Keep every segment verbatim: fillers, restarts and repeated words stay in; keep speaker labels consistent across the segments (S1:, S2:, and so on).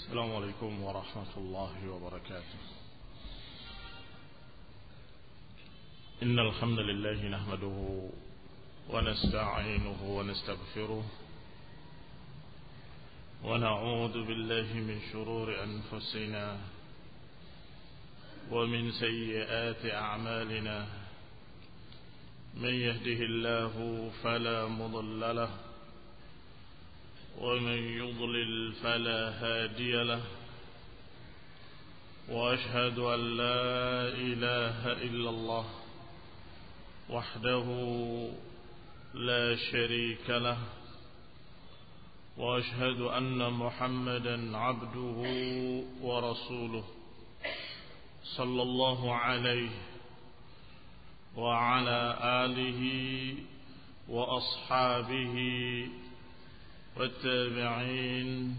S1: السلام عليكم ورحمة الله وبركاته. إن الحمد لله نحمده ونستعينه ونستغفره ونعوذ بالله من شرور أنفسنا ومن سيئات أعمالنا. من يهده الله فلا مضل له ومن يضلل فلا هادي له، وأشهد أن لا إله إلا الله وحده لا شريك له، وأشهد أن محمدا عبده ورسوله صلى الله عليه وعلى آله وأصحابه والتابعين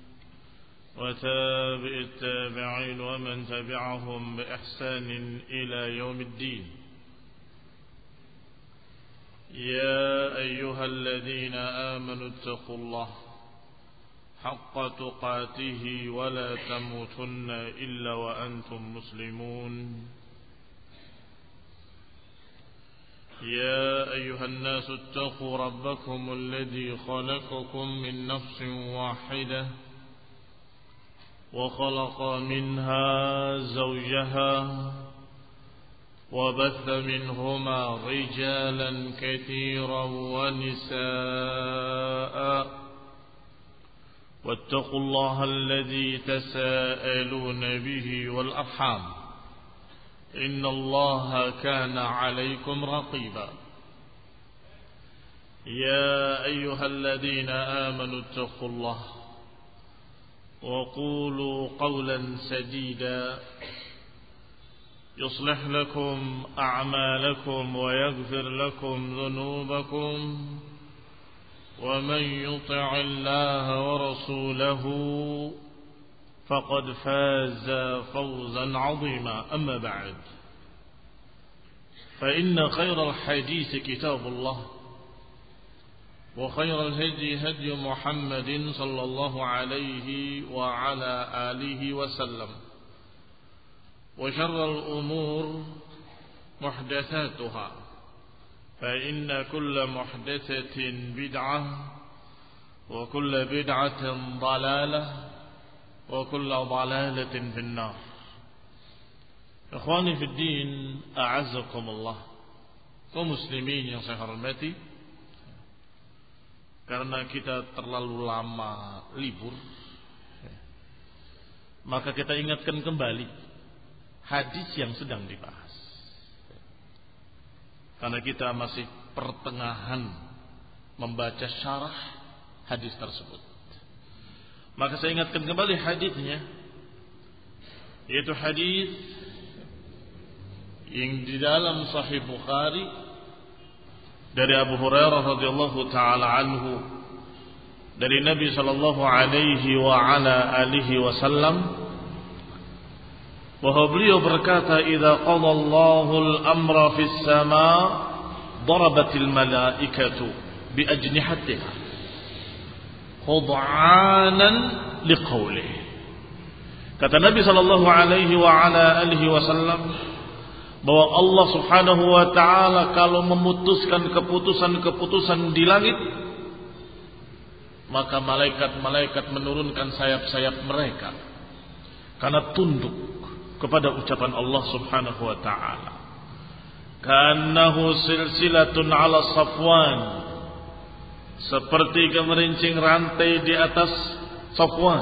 S1: وتابع التابعين ومن تبعهم بإحسان إلى يوم الدين. يا أيها الذين آمنوا اتقوا الله حق تقاته ولا تموتن إلا وأنتم مسلمون. يا أيها الناس اتقوا ربكم الذي خلقكم من نفس واحدة وخلق منها زوجها وبث منهما رجالا كثيرا ونساء، واتقوا الله الذي تساءلون به والأرحام إن الله كان عليكم رقيبا. يا أيها الذين آمنوا اتقوا الله وقولوا قولا سديدا يصلح لكم أعمالكم ويغفر لكم ذنوبكم، ومن يطع الله ورسوله فقد فاز فوزا عظيما. أما بعد، فإن خير الحديث كتاب الله، وخير الهدي هدي محمد صلى الله عليه وعلى آله وسلم، وشر الأمور محدثاتها، فإن كل محدثة بدعة وكل بدعة ضلالة وكل ضلالة في النار. Ikhwani fi din, a'azzakumullah, kaum muslimin yang saya hormati, karena kita terlalu lama libur, maka kita ingatkan kembali hadis yang sedang dibahas, karena kita masih pertengahan membaca syarah hadis tersebut. Maka saya ingatkan kembali hadisnya, yaitu hadis yang di dalam Sahih Bukhari dari Abu Hurairah radhiyallahu taala anhu, dari Nabi sallallahu alaihi wa ala alihi wasallam, bahwa beliau berkata, "Idza qada Allahu al-amra fis sama' darabatil malaikatu bi ajnihatiha khud'anan liqaulih." Kata Nabi sallallahu alaihi wa ala alihi wasallam, bahwa Allah Subhanahu wa taala kalau memutuskan keputusan-keputusan di langit, maka malaikat-malaikat menurunkan sayap-sayap mereka karena tunduk kepada ucapan Allah Subhanahu wa taala. Kannahu silsilatun 'ala Safwan, seperti gemerincing rantai di atas Safwan.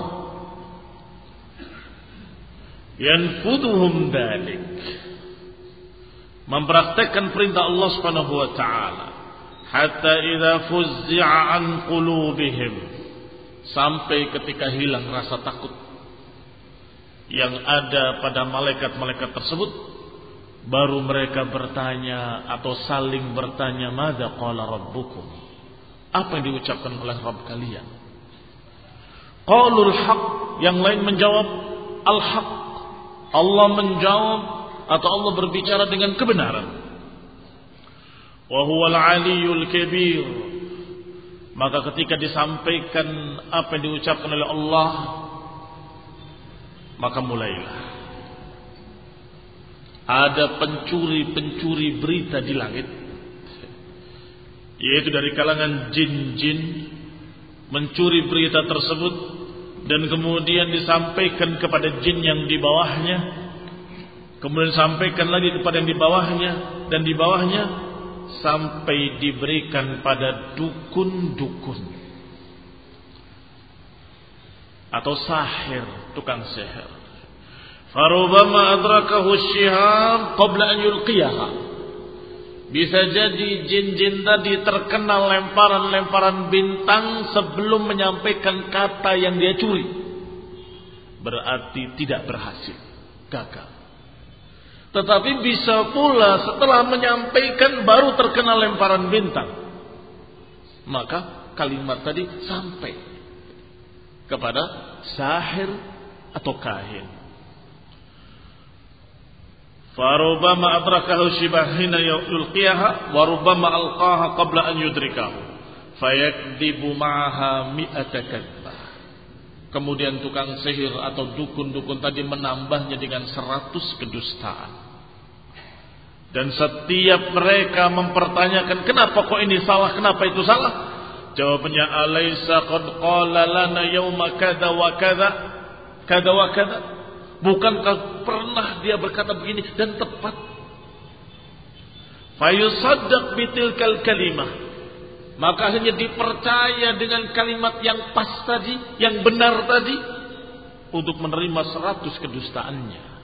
S1: Yanfuduhum dalik, mempraktekkan perintah Allah Subhanahu wa taala, hatta idza fuzzi'a an qulubihim, sampai ketika hilang rasa takut yang ada pada malaikat-malaikat tersebut, baru mereka bertanya atau saling bertanya, madza qala rabbukum, apa yang diucapkan oleh Rabb kalian? Qaulul haq, yang lain menjawab al-haq. Allah menjawab atau Allah berbicara dengan kebenaran. Wa huwal aliyyul kabir, maka ketika disampaikan apa yang diucapkan oleh Allah, Maka mulailah ada pencuri-pencuri berita di langit, yaitu dari kalangan jin-jin, mencuri berita tersebut dan kemudian disampaikan kepada jin yang di bawahnya, kemudian disampaikan lagi kepada yang di bawahnya, dan di bawahnya sampai diberikan pada dukun-dukun atau sahir, tukang sihir. Farubama adrakahu syihab qabla an yulqiyaha. Bisa jadi jin-jin tadi terkena lemparan-lemparan bintang sebelum menyampaikan kata yang dia curi. Berarti tidak berhasil, gagal. Tetapi bisa pula setelah menyampaikan baru terkena lemparan bintang, maka kalimat tadi sampai kepada sahir atau kahin. Farubama adrakahu shibahina yulqiyaha wa rubama alqaha qabla an yudrikahu fayakdibu ma'aha mi'ata kadbah. Kemudian tukang sihir atau dukun-dukun tadi menambahnya dengan seratus kedustaan. Dan setiap mereka mempertanyakan, kenapa kok ini salah, kenapa itu salah? Jawabannya, alaysa qad qala lana yawma kada wa kada kada wa kada. Bukankah pernah dia berkata begini dan tepat? Fayusaddaq bitilkal kalimah. Maka hanya dipercaya dengan kalimat yang pas tadi, yang benar tadi, untuk menerima seratus kedustaannya.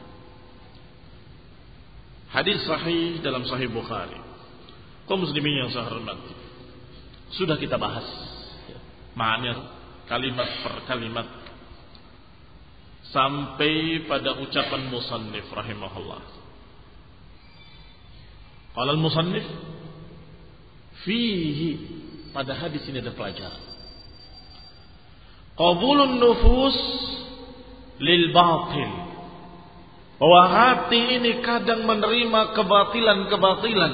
S1: Hadis sahih dalam Sahih Bukhari. Kaum muslimin yang saya hormati, sudah kita bahas makna kalimat per kalimat sampai pada ucapan musannif rahimahullah. Qala al-musannif fihi, pada hadis ini ada pelajaran. Qabulun nufus lil batil. Bahwa hati ini kadang menerima kebatilan-kebatilan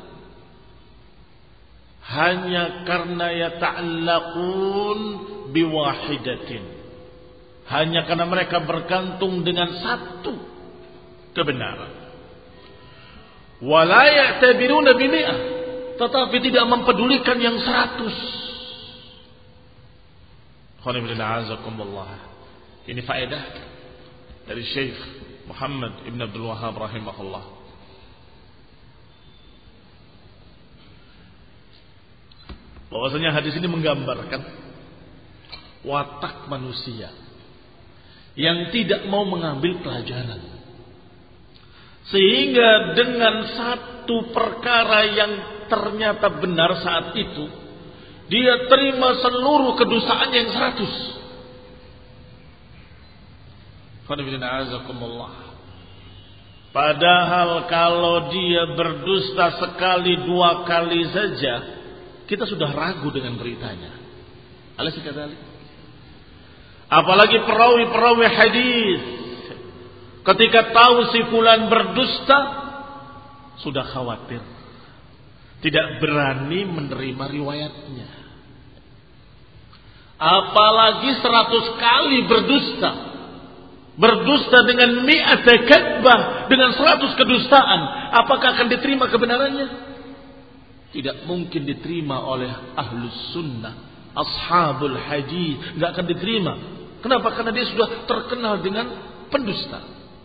S1: hanya karena yata'allaqun biwahidatin, hanya karena mereka bergantung dengan satu kebenaran. Wala ya'tabiruna bimi'ah, tetapi tidak mempedulikan yang seratus. Ini faedah dari Syekh Muhammad Ibn Abdul Wahhab rahimahullah. Bahwasanya hadis ini menggambarkan watak manusia yang tidak mau mengambil pelajaran, sehingga dengan satu perkara yang ternyata benar saat itu, dia terima seluruh kedustaan yang seratus. Padahal kalau dia berdusta sekali dua kali saja, kita sudah ragu dengan beritanya. Alas kadzalik. Apalagi perawi-perawi hadis, ketika tahu si fulan berdusta, sudah khawatir, tidak berani menerima riwayatnya. Apalagi seratus kali berdusta. Berdusta dengan mi'ata kadbah, dengan seratus kedustaan, apakah akan diterima kebenarannya? Tidak mungkin diterima oleh ahlus sunnah, ashabul hadis, tidak akan diterima. Kenapa? Karena dia sudah terkenal dengan pendusta.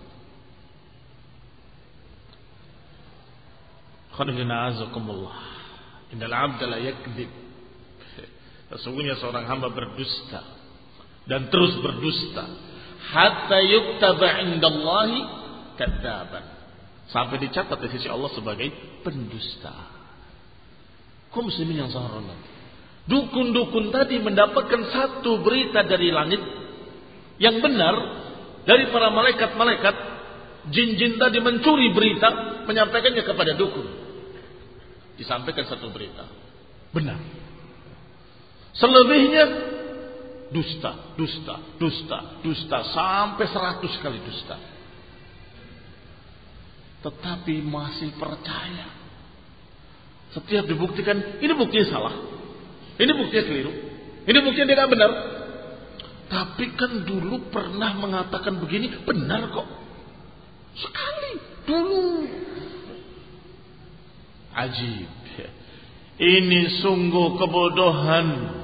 S1: Innal 'abda la yakdzib. Sesungguhnya seorang hamba berdusta dan terus berdusta hatta yuktaba indallahi kadzaban, sampai dicatat di sisi Allah sebagai pendusta. Kaum muslimin yang saya hormati, dukun-dukun tadi mendapatkan satu berita dari langit yang benar dari para malaikat-malaikat. Jin-jin tadi mencuri berita, menyampaikannya kepada dukun. Disampaikan satu berita benar, selebihnya dusta, dusta, dusta, dusta, sampai seratus kali dusta. Tetapi masih percaya. Setiap dibuktikan, ini buktinya salah, ini buktinya keliru, ini buktinya tidak benar, Tapi kan dulu pernah mengatakan begini, benar kok. Sekali dulu. Ajib. Ini sungguh kebodohan.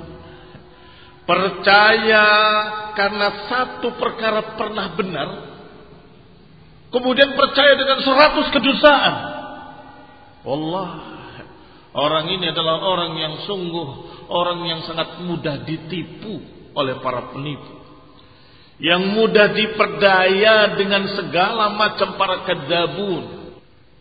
S1: Percaya karena satu perkara pernah benar, kemudian percaya dengan seratus kedustaan. Allah, orang ini adalah orang yang sungguh, orang yang sangat mudah ditipu oleh para penipu, yang mudah diperdaya dengan segala macam para kadzabun.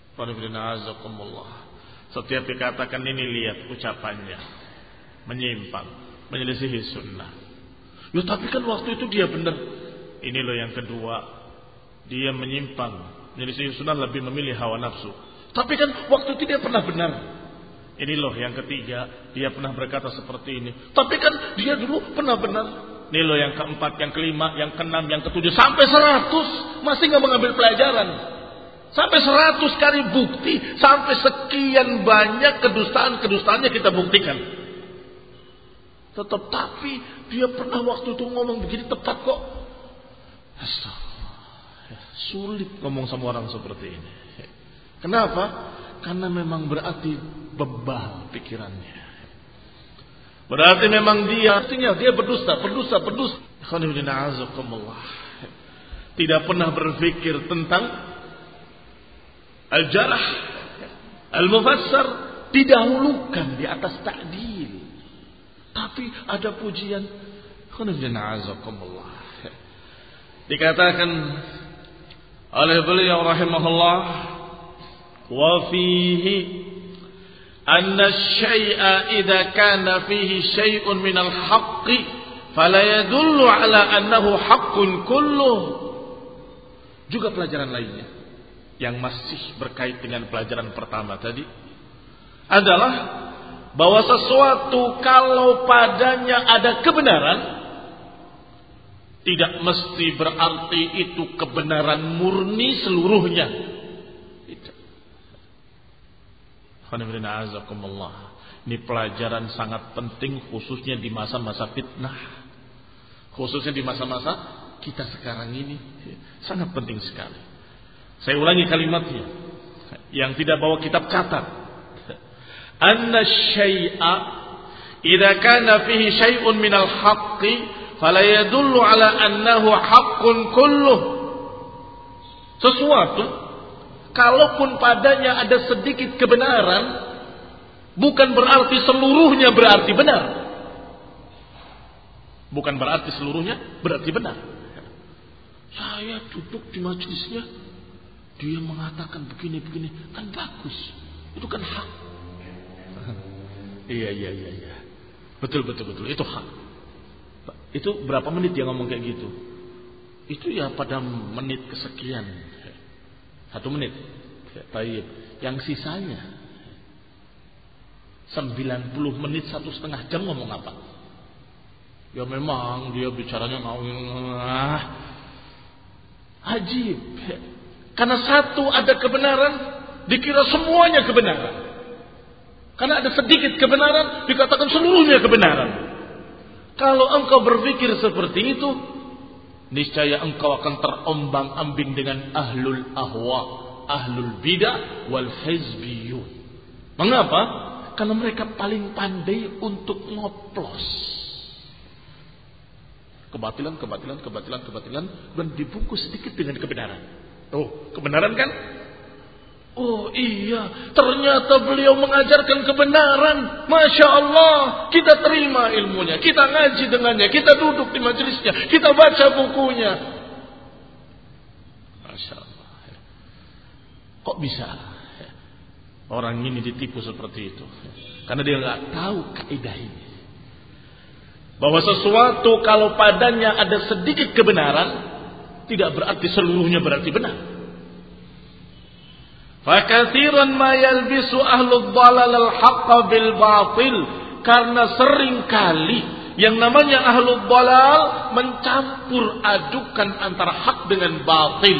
S1: Setiap dikatakan ini, lihat ucapannya menyimpang, menyelisihi sunnah. Loh, tapi kan waktu itu dia benar. Ini loh yang kedua, dia menyimpang, menyelisihi sunnah, lebih memilih hawa nafsu. Tapi kan waktu itu dia pernah benar. Ini loh yang ketiga, dia pernah berkata seperti ini. Tapi kan dia dulu pernah benar. Ini loh yang keempat, yang kelima, yang keenam, yang ketujuh, sampai seratus masih nggak mengambil pelajaran. Sampai seratus kali bukti, sampai sekian banyak kedustaan-kedustaannya kita buktikan. Tetap tapi dia pernah waktu itu ngomong begini tepat kok. Astagfirullah. Sulit ngomong sama orang seperti ini. Kenapa? Karena memang berarti bebal pikirannya. Berarti memang dia artinya dia berdusta, berdusta, berdusta. Tidak pernah berpikir tentang al-jarah, al-mufassar, didahulukan di atas ta'dil. Tapi ada pujian. Dikatakan oleh beliau rahimahullah, wa fihi anna syai'a idza kana fihi syai'un min al-haqqi fala yadullu ala annahu haqqun kulluh. Juga pelajaran lainnya yang masih berkait dengan pelajaran pertama tadi adalah bahwa sesuatu kalau padanya ada kebenaran, tidak mesti berarti itu kebenaran murni seluruhnya. Ini pelajaran sangat penting khususnya di masa-masa fitnah, khususnya di masa-masa kita sekarang ini, sangat penting sekali. Saya ulangi kalimatnya yang tidak bawa kitab catat. Anna syai'a idza kana fihi syai'un minal haqqi fala yadullu ala annahu haqqun kulluh. Sesuatu kalaupun padanya ada sedikit kebenaran, bukan berarti seluruhnya berarti benar. Bukan berarti seluruhnya berarti benar. Saya duduk di majelisnya, dia mengatakan begini-begini, kan bagus. Itu kan hak. Iya, iya, iya, iya. Betul, betul, betul. Itu hak. Itu berapa menit dia ngomong kayak gitu? Itu ya pada menit kesekian. Satu menit. Baik. Yang sisanya sembilan puluh menit, satu setengah jam ngomong apa? Ya memang dia bicaranya mau ajib. Karena satu ada kebenaran, dikira semuanya kebenaran. Karena ada sedikit kebenaran, dikatakan seluruhnya kebenaran. Kalau engkau berpikir seperti itu, niscaya engkau akan terombang-ambing dengan ahlul ahwa, ahlul bidah wal hizbiyun. Mengapa? Karena mereka paling pandai untuk ngoplos kebatilan, kebatilan, kebatilan, kebatilan, dan dibungkus sedikit dengan kebenaran. Oh, kebenaran kan? Oh iya, ternyata beliau mengajarkan kebenaran. Masya Allah, kita terima ilmunya, kita ngaji dengannya, kita duduk di majelisnya, kita baca bukunya. Masya Allah. Kok bisa orang ini ditipu seperti itu? Karena dia nggak tahu kaidah ini. Bahwa sesuatu kalau padanya ada sedikit kebenaran, tidak berarti seluruhnya berarti benar. Fakatsiran ma yalbisu ahlud dhalal al-haqqa bil batil, karena sering kali yang namanya ahlud dhalal mencampur adukan antara hak dengan batil.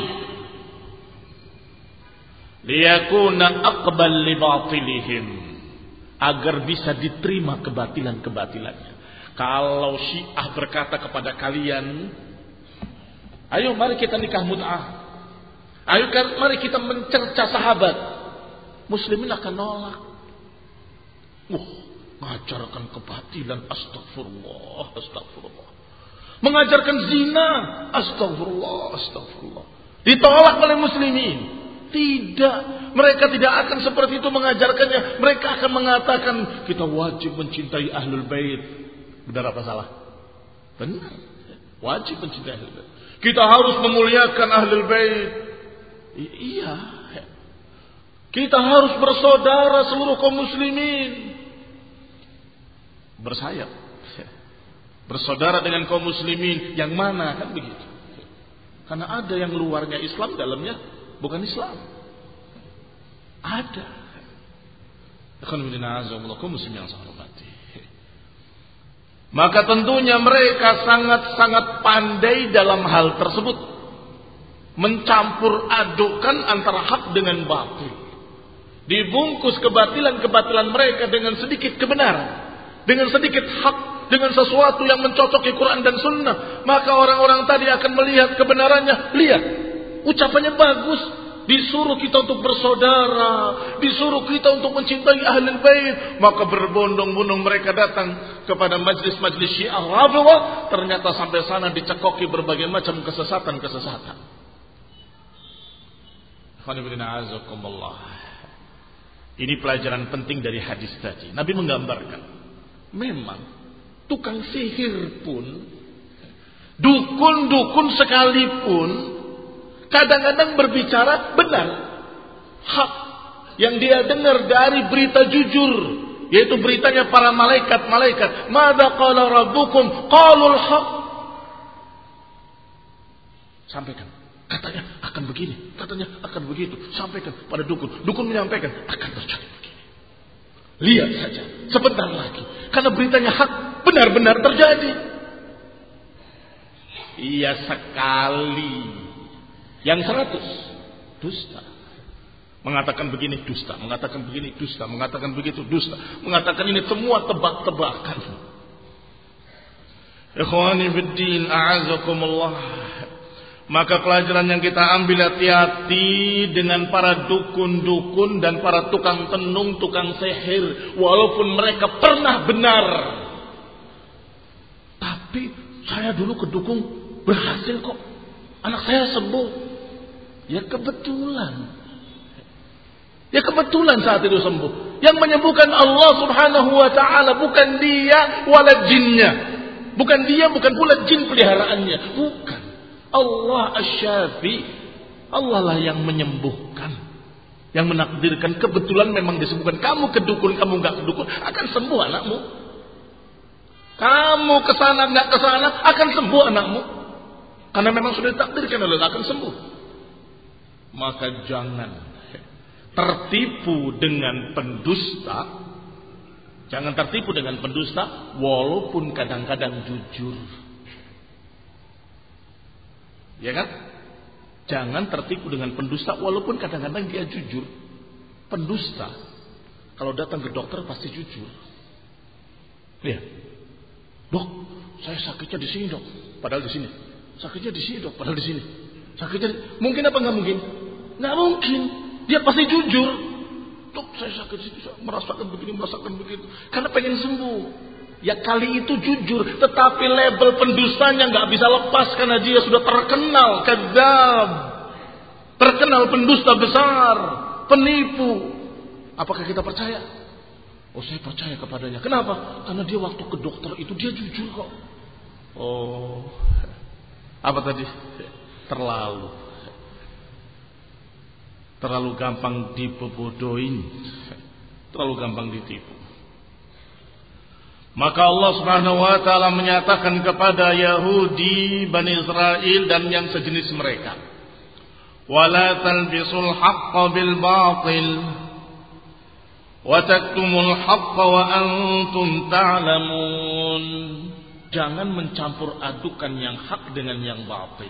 S1: Liyakuna aqbal li batilihim, agar bisa diterima kebatilan-kebatilannya. Kalau Syiah berkata kepada kalian, ayo mari kita nikah mut'ah, ayo mari kita mencerca sahabat, Muslimin akan nolak. Wah, mengajarkan kebatilan, astagfirullah, astagfirullah. Mengajarkan zina, astagfirullah, astagfirullah. Ditolak oleh Muslimin. Tidak, mereka tidak akan seperti itu mengajarkannya. Mereka akan mengatakan kita wajib mencintai Ahlul Bait. Benar apa salah? Benar. Wajib mencintai Ahlul Bait. Kita harus memuliakan Ahlul Bait. I- iya. Kita harus bersaudara seluruh kaum muslimin. Bersayap. Bersaudara dengan kaum muslimin. Yang mana kan begitu. Karena ada yang luarnya Islam, dalamnya bukan Islam. Ada. Maka tentunya mereka sangat-sangat pandai dalam hal tersebut. Mencampur adukkan antara hak dengan batil. Dibungkus kebatilan-kebatilan mereka dengan sedikit kebenaran, dengan sedikit hak, dengan sesuatu yang mencocoki Quran dan Sunnah. Maka orang-orang tadi akan melihat kebenarannya. Lihat, ucapannya bagus. Disuruh kita untuk bersaudara, disuruh kita untuk mencintai Ahlul Bait. Maka berbondong-bondong mereka datang kepada majlis-majlis Syiah Rafidhah. Ternyata sampai sana dicekoki berbagai macam kesesatan-kesesatan. Ini pelajaran penting dari hadis tadi. Nabi menggambarkan, memang tukang sihir pun, dukun-dukun sekalipun, kadang-kadang berbicara benar, hak yang dia dengar dari berita jujur, yaitu beritanya para malaikat-malaikat. Madza qala rabbukum? Qalul haq. Sampaikan, katanya akan begini, katanya akan begitu. Sampaikan pada dukun, dukun menyampaikan akan terjadi begini. Lihat saja sebentar lagi, karena beritanya hak, benar-benar terjadi. Iya sekali. Yang seratus dusta. Mengatakan begini dusta, mengatakan begini dusta, mengatakan begitu dusta, mengatakan ini semua tebak-tebakan. Ikhwani fiddin, a'azakumullah. Maka pelajaran yang kita ambil, hati-hati dengan para dukun-dukun dan para tukang tenung, tukang sihir. Walaupun mereka pernah benar, tapi saya dulu ke dukun berhasil kok, anak saya sembuh. Ya kebetulan. Ya kebetulan saat itu sembuh. Yang menyembuhkan Allah Subhanahu wa ta'ala, bukan dia wala jinnya. Bukan dia, bukan pula jin peliharaannya. Bukan. Allah Asy-Syafi. Allah lah yang menyembuhkan, yang menakdirkan. Kebetulan memang disembuhkan. Kamu ke dukun, kamu enggak ke dukun, akan sembuh anakmu. Kamu kesana enggak kesana, akan sembuh anakmu. Karena memang sudah ditakdirkan oleh Allah akan sembuh. Maka jangan tertipu dengan pendusta. Jangan tertipu dengan pendusta walaupun kadang-kadang jujur. Ya kan? Jangan tertipu dengan pendusta walaupun kadang-kadang dia jujur. Pendusta kalau datang ke dokter pasti jujur. Lihat. Dok, saya sakitnya di sini, Dok. Padahal di sini. Sakitnya di sini, Dok. Padahal di sini. Sakitnya di... mungkin apa enggak mungkin? Enggak mungkin. Dia pasti jujur. Dok, saya sakit di situ, saya merasakan begini, merasakan begitu. Karena pengen sembuh. Ya kali itu jujur, tetapi label pendustanya enggak bisa lepas karena dia sudah terkenal kadzab. Terkenal pendusta besar, penipu. Apakah kita percaya? Oh, saya percaya kepadanya. Kenapa? Karena dia waktu ke dokter itu dia jujur kok. Oh. Apa tadi? Terlalu terlalu gampang dibodohin, terlalu gampang ditipu. Maka Allah Subhanahu wa taala menyatakan kepada Yahudi, Bani Israel dan yang sejenis mereka, wala talbisul haqqa bil batil wa taktumul haqqa wa antum ta'lamun. Jangan mencampur adukan yang hak dengan yang batil.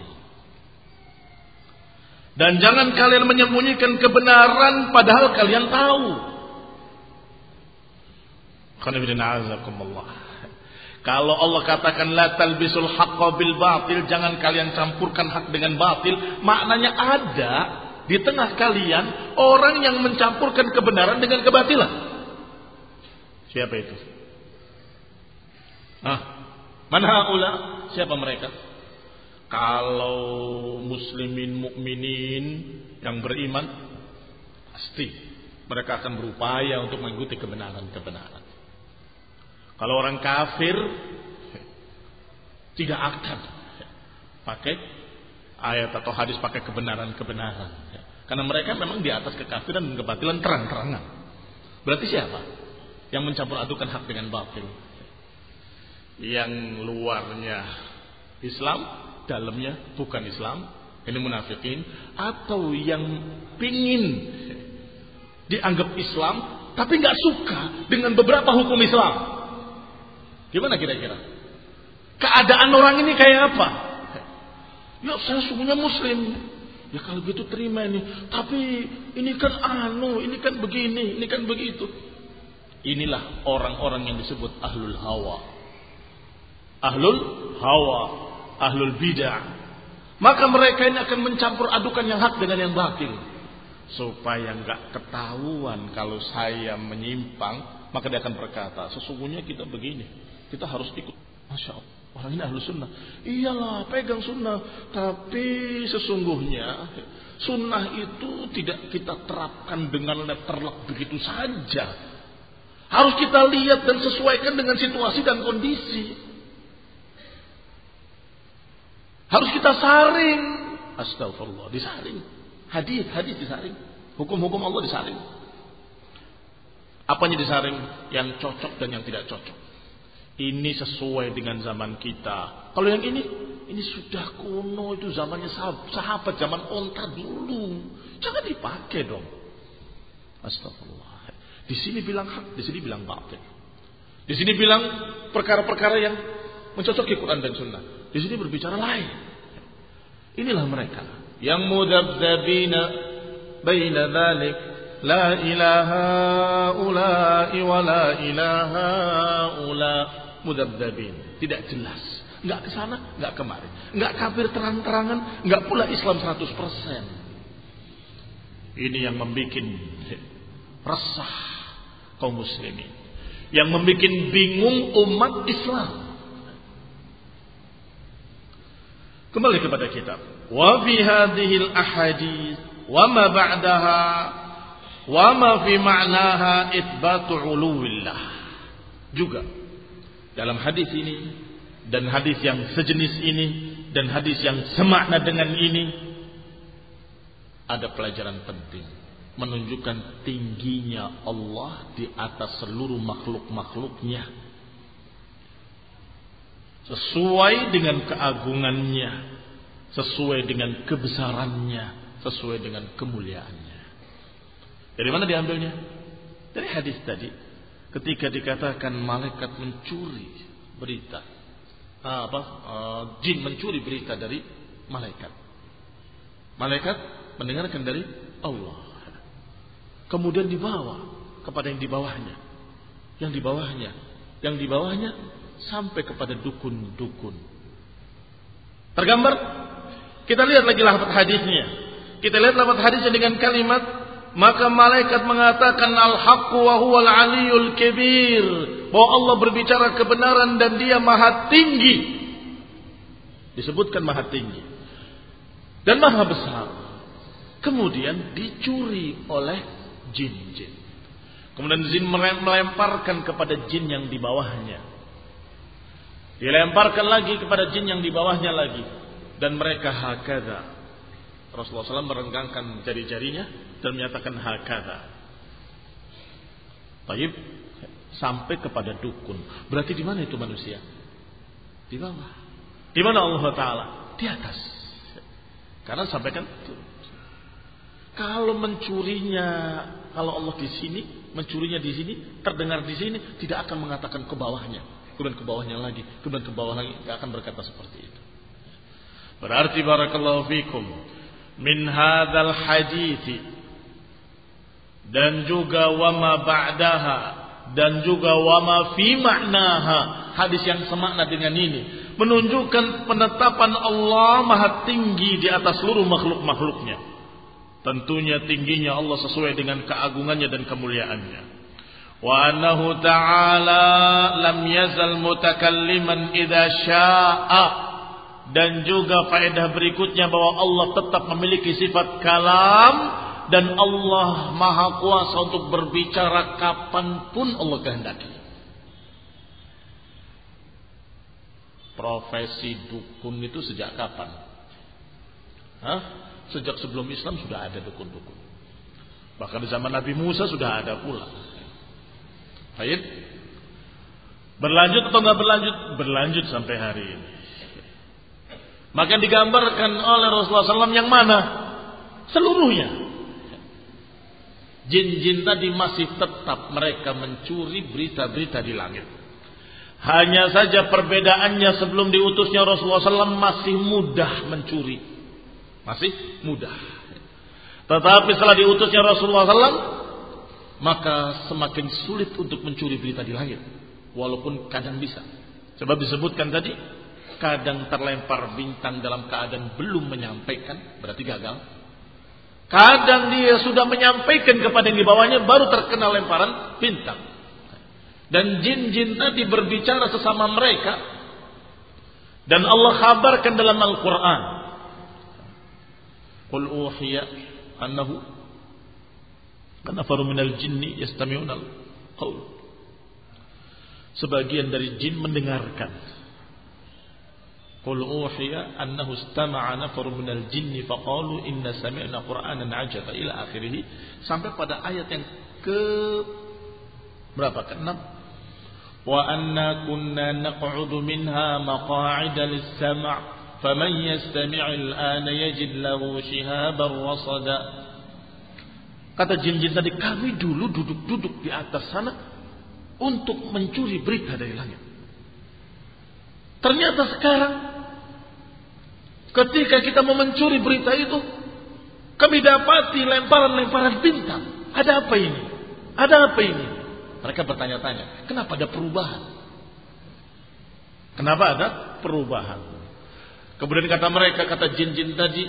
S1: Dan jangan kalian menyembunyikan kebenaran padahal kalian tahu. Kalau Allah katakan la talbisul haqqa bil batil, jangan kalian campurkan hak dengan batil, maknanya ada di tengah kalian orang yang mencampurkan kebenaran dengan kebatilan. Siapa itu? Ah, man haula? Siapa mereka? Kalau muslimin mukminin yang beriman, pasti mereka akan berupaya untuk mengikuti kebenaran-kebenaran. Kalau orang kafir tidak akan pakai ayat atau hadis, pakai kebenaran-kebenaran. Karena mereka memang di atas kekafiran dan kebatilan terang-terangan. Berarti siapa yang mencampur adukan hak dengan batil? Yang luarnya Islam, dalamnya bukan Islam, ini munafikin, atau yang pingin dianggap Islam tapi nggak suka dengan beberapa hukum Islam. Gimana kira-kira? Keadaan orang ini kayak apa? Ya saya sungguhnya muslim. Ya kalau gitu terima ini. Tapi ini kan anu, ini kan begini, ini kan begitu. Inilah orang-orang yang disebut ahlul hawa. Ahlul hawa, ahlul bid'ah. Maka mereka ini akan mencampur adukan yang hak dengan yang batil. Supaya enggak ketahuan kalau saya menyimpang, maka dia akan berkata, sesungguhnya kita begini. Kita harus ikut. Masya Allah, orang ini ahlu sunnah. Iyalah, pegang sunnah. Tapi sesungguhnya sunnah itu tidak kita terapkan dengan letterlock begitu saja. Harus kita lihat dan sesuaikan dengan situasi dan kondisi. Harus kita saring. Astagfirullah, disaring. Hadis, hadis disaring. Hukum-hukum Allah disaring. Apanya disaring? Yang cocok dan yang tidak cocok. Ini sesuai dengan zaman kita. Kalau yang ini, ini sudah kuno, itu zamannya sahabat, zaman onta dulu. Jangan dipakai dong. Astagfirullah. Di sini bilang hak, di sini bilang batil. Di sini bilang perkara-perkara yang mencocoki Quran dan Sunnah. Di sini berbicara lain. Inilah mereka yang mudabdabina baina dzalik, la ilaha ula'i wa la ilaha ula. Mudabdabin, tidak jelas, enggak ke sana, enggak kemari, enggak kafir terang-terangan, enggak pula Islam seratus persen. Ini yang membuat resah kaum muslimin, yang membuat bingung umat Islam. Kembali kepada kitab. Wa fi hadhil ahadits wa ma ba'daha wa ma fi ma'naha itsbatu 'uluwillah. Juga dalam hadis ini dan hadis yang sejenis ini dan hadis yang semakna dengan ini ada pelajaran penting, menunjukkan tingginya Allah di atas seluruh makhluk-makhluknya, sesuai dengan keagungannya, sesuai dengan kebesarannya, sesuai dengan kemuliaannya. Dari mana diambilnya? Dari hadis tadi. Ketika dikatakan malaikat mencuri berita, apa? Uh, jin mencuri berita dari malaikat. Malaikat mendengarkan dari Allah. Kemudian dibawa kepada yang di bawahnya, yang di bawahnya, yang di bawahnya sampai kepada dukun-dukun. Tergambar? Kita lihat lagi lafaz hadisnya. Kita lihat lafaz hadisnya dengan kalimat. Maka malaikat mengatakan al-haqqu wa huwal aliyul kabir, bahwa Allah berbicara kebenaran dan dia maha tinggi. Disebutkan maha tinggi dan maha besar. Kemudian dicuri oleh jin-jin. Kemudian jin melemparkan kepada jin yang di bawahnya. Dilemparkan lagi kepada jin yang di bawahnya lagi. Dan mereka hakadha. Rasulullah shallallahu alaihi wasallam merenggangkan jari-jarinya dan menyatakan hakadha. Baik, sampai kepada dukun. Berarti di mana itu manusia? Di bawah. Di mana Allah Taala? Di atas. Karena sampaikan itu. Kalau mencurinya, kalau Allah di sini, mencurinya di sini, terdengar di sini, tidak akan mengatakan ke bawahnya, kemudian ke bawahnya lagi, kemudian ke bawah lagi, tidak akan berkata seperti itu. Berarti barakallahu fikum. Min hadzal hadithi dan juga wama ba'daha dan juga wama fi ma'naha hadis yang semakna dengan ini. Menunjukkan penetapan Allah maha tinggi di atas seluruh makhluk-makhluknya. Tentunya tingginya Allah sesuai dengan keagungannya dan kemuliaannya. Wa annahu ta'ala lam yazal mutakalliman idza syaa. Dan juga faedah berikutnya bahwa Allah tetap memiliki sifat kalam. Dan Allah maha kuasa untuk berbicara kapanpun Allah kehendaki. Profesi dukun itu sejak kapan? Hah? Sejak sebelum Islam sudah ada dukun-dukun. Bahkan di zaman Nabi Musa sudah ada pula. Baik. Berlanjut atau enggak berlanjut? Berlanjut sampai hari ini. Maka digambarkan oleh Rasulullah shallallahu alaihi wasallam yang mana? Seluruhnya. Jin-jin tadi masih tetap mereka mencuri berita-berita di langit. Hanya saja perbedaannya sebelum diutusnya Rasulullah shallallahu alaihi wasallam masih mudah mencuri. Masih mudah. Tetapi setelah diutusnya Rasulullah shallallahu alaihi wasallam, maka semakin sulit untuk mencuri berita di langit. Walaupun kadang bisa. Sebab disebutkan tadi, kadang terlempar bintang dalam keadaan belum menyampaikan, berarti gagal. Kadang dia sudah menyampaikan kepada yang dibawanya, baru terkena lemparan bintang. Dan jin-jin tadi berbicara sesama mereka. Dan Allah kabarkan dalam Al-Quran. Qul uhiya annahu nafarun minal jinni yastami'unal qaul. Sebagian dari jin mendengarkan. Qul uhiya annahu istama'a nafarun minal jinni faqalu inna sami'na qur'anan 'ajaba ila akhirih, sampai pada ayat yang ke berapa? ke enam. Wa anna kunna naq'udu minha maq'ida lis-sam' faman yastami'il ana yajid lahu shihaban rasada. Kata jin-jin tadi, kami dulu duduk-duduk di atas sana untuk mencuri berita dari langit. Ternyata sekarang ketika kita mau mencuri berita itu, kami dapati lemparan-lemparan bintang. Ada apa ini? Ada apa ini? Mereka bertanya-tanya, kenapa ada perubahan? Kenapa ada perubahan? Kemudian kata mereka, kata jin-jin tadi,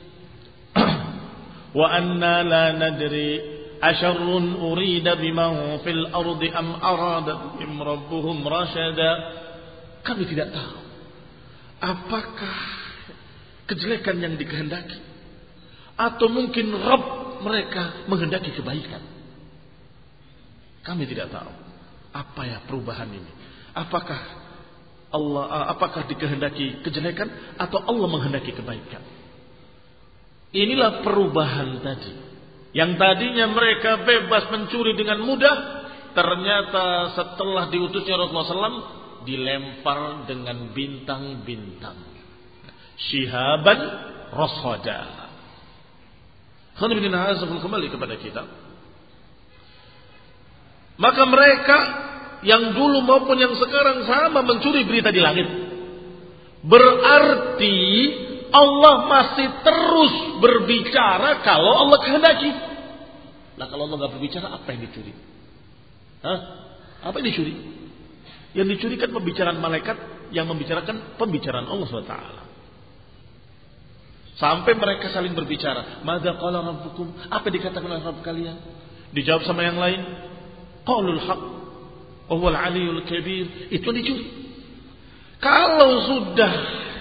S1: wa anna la nadri asyarrun urida biman fil ardi am arada bihim rabbuhum rasyada. Kami tidak tahu apakah kejelekan yang dikehendaki atau mungkin Rabb mereka menghendaki kebaikan. Kami tidak tahu apa ya perubahan ini. Apakah Allah apakah dikehendaki kejelekan atau Allah menghendaki kebaikan. Inilah perubahan tadi. Yang tadinya mereka bebas mencuri dengan mudah, ternyata setelah diutusnya Rasulullah shallallahu alaihi wasallam dilempar dengan bintang-bintang. Syihaban rasada. Kembali kepada kita. Maka mereka yang dulu maupun yang sekarang sama mencuri berita di langit. Berarti Allah masih terus berbicara kalau Allah kehendaki. Nah kalau Allah nggak berbicara, apa yang dicuri? Hah? Apa yang dicuri? Yang dicuri kan pembicaraan malaikat yang membicarakan pembicaraan Allah subhanahu wa taala. Sampai mereka saling berbicara. Madza qala rabbukum? Apa dikatakan oleh Rabb kalian? Dijawab sama yang lain. Qaulul haqq wa huwal aliyyul kabir. Itu dicuri. Kalau sudah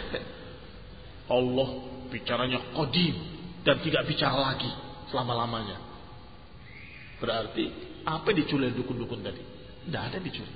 S1: Allah bicaranya qadim dan tidak bicara lagi selama-lamanya, berarti apa yang dicuri dukun-dukun tadi? Tidak ada dicuri.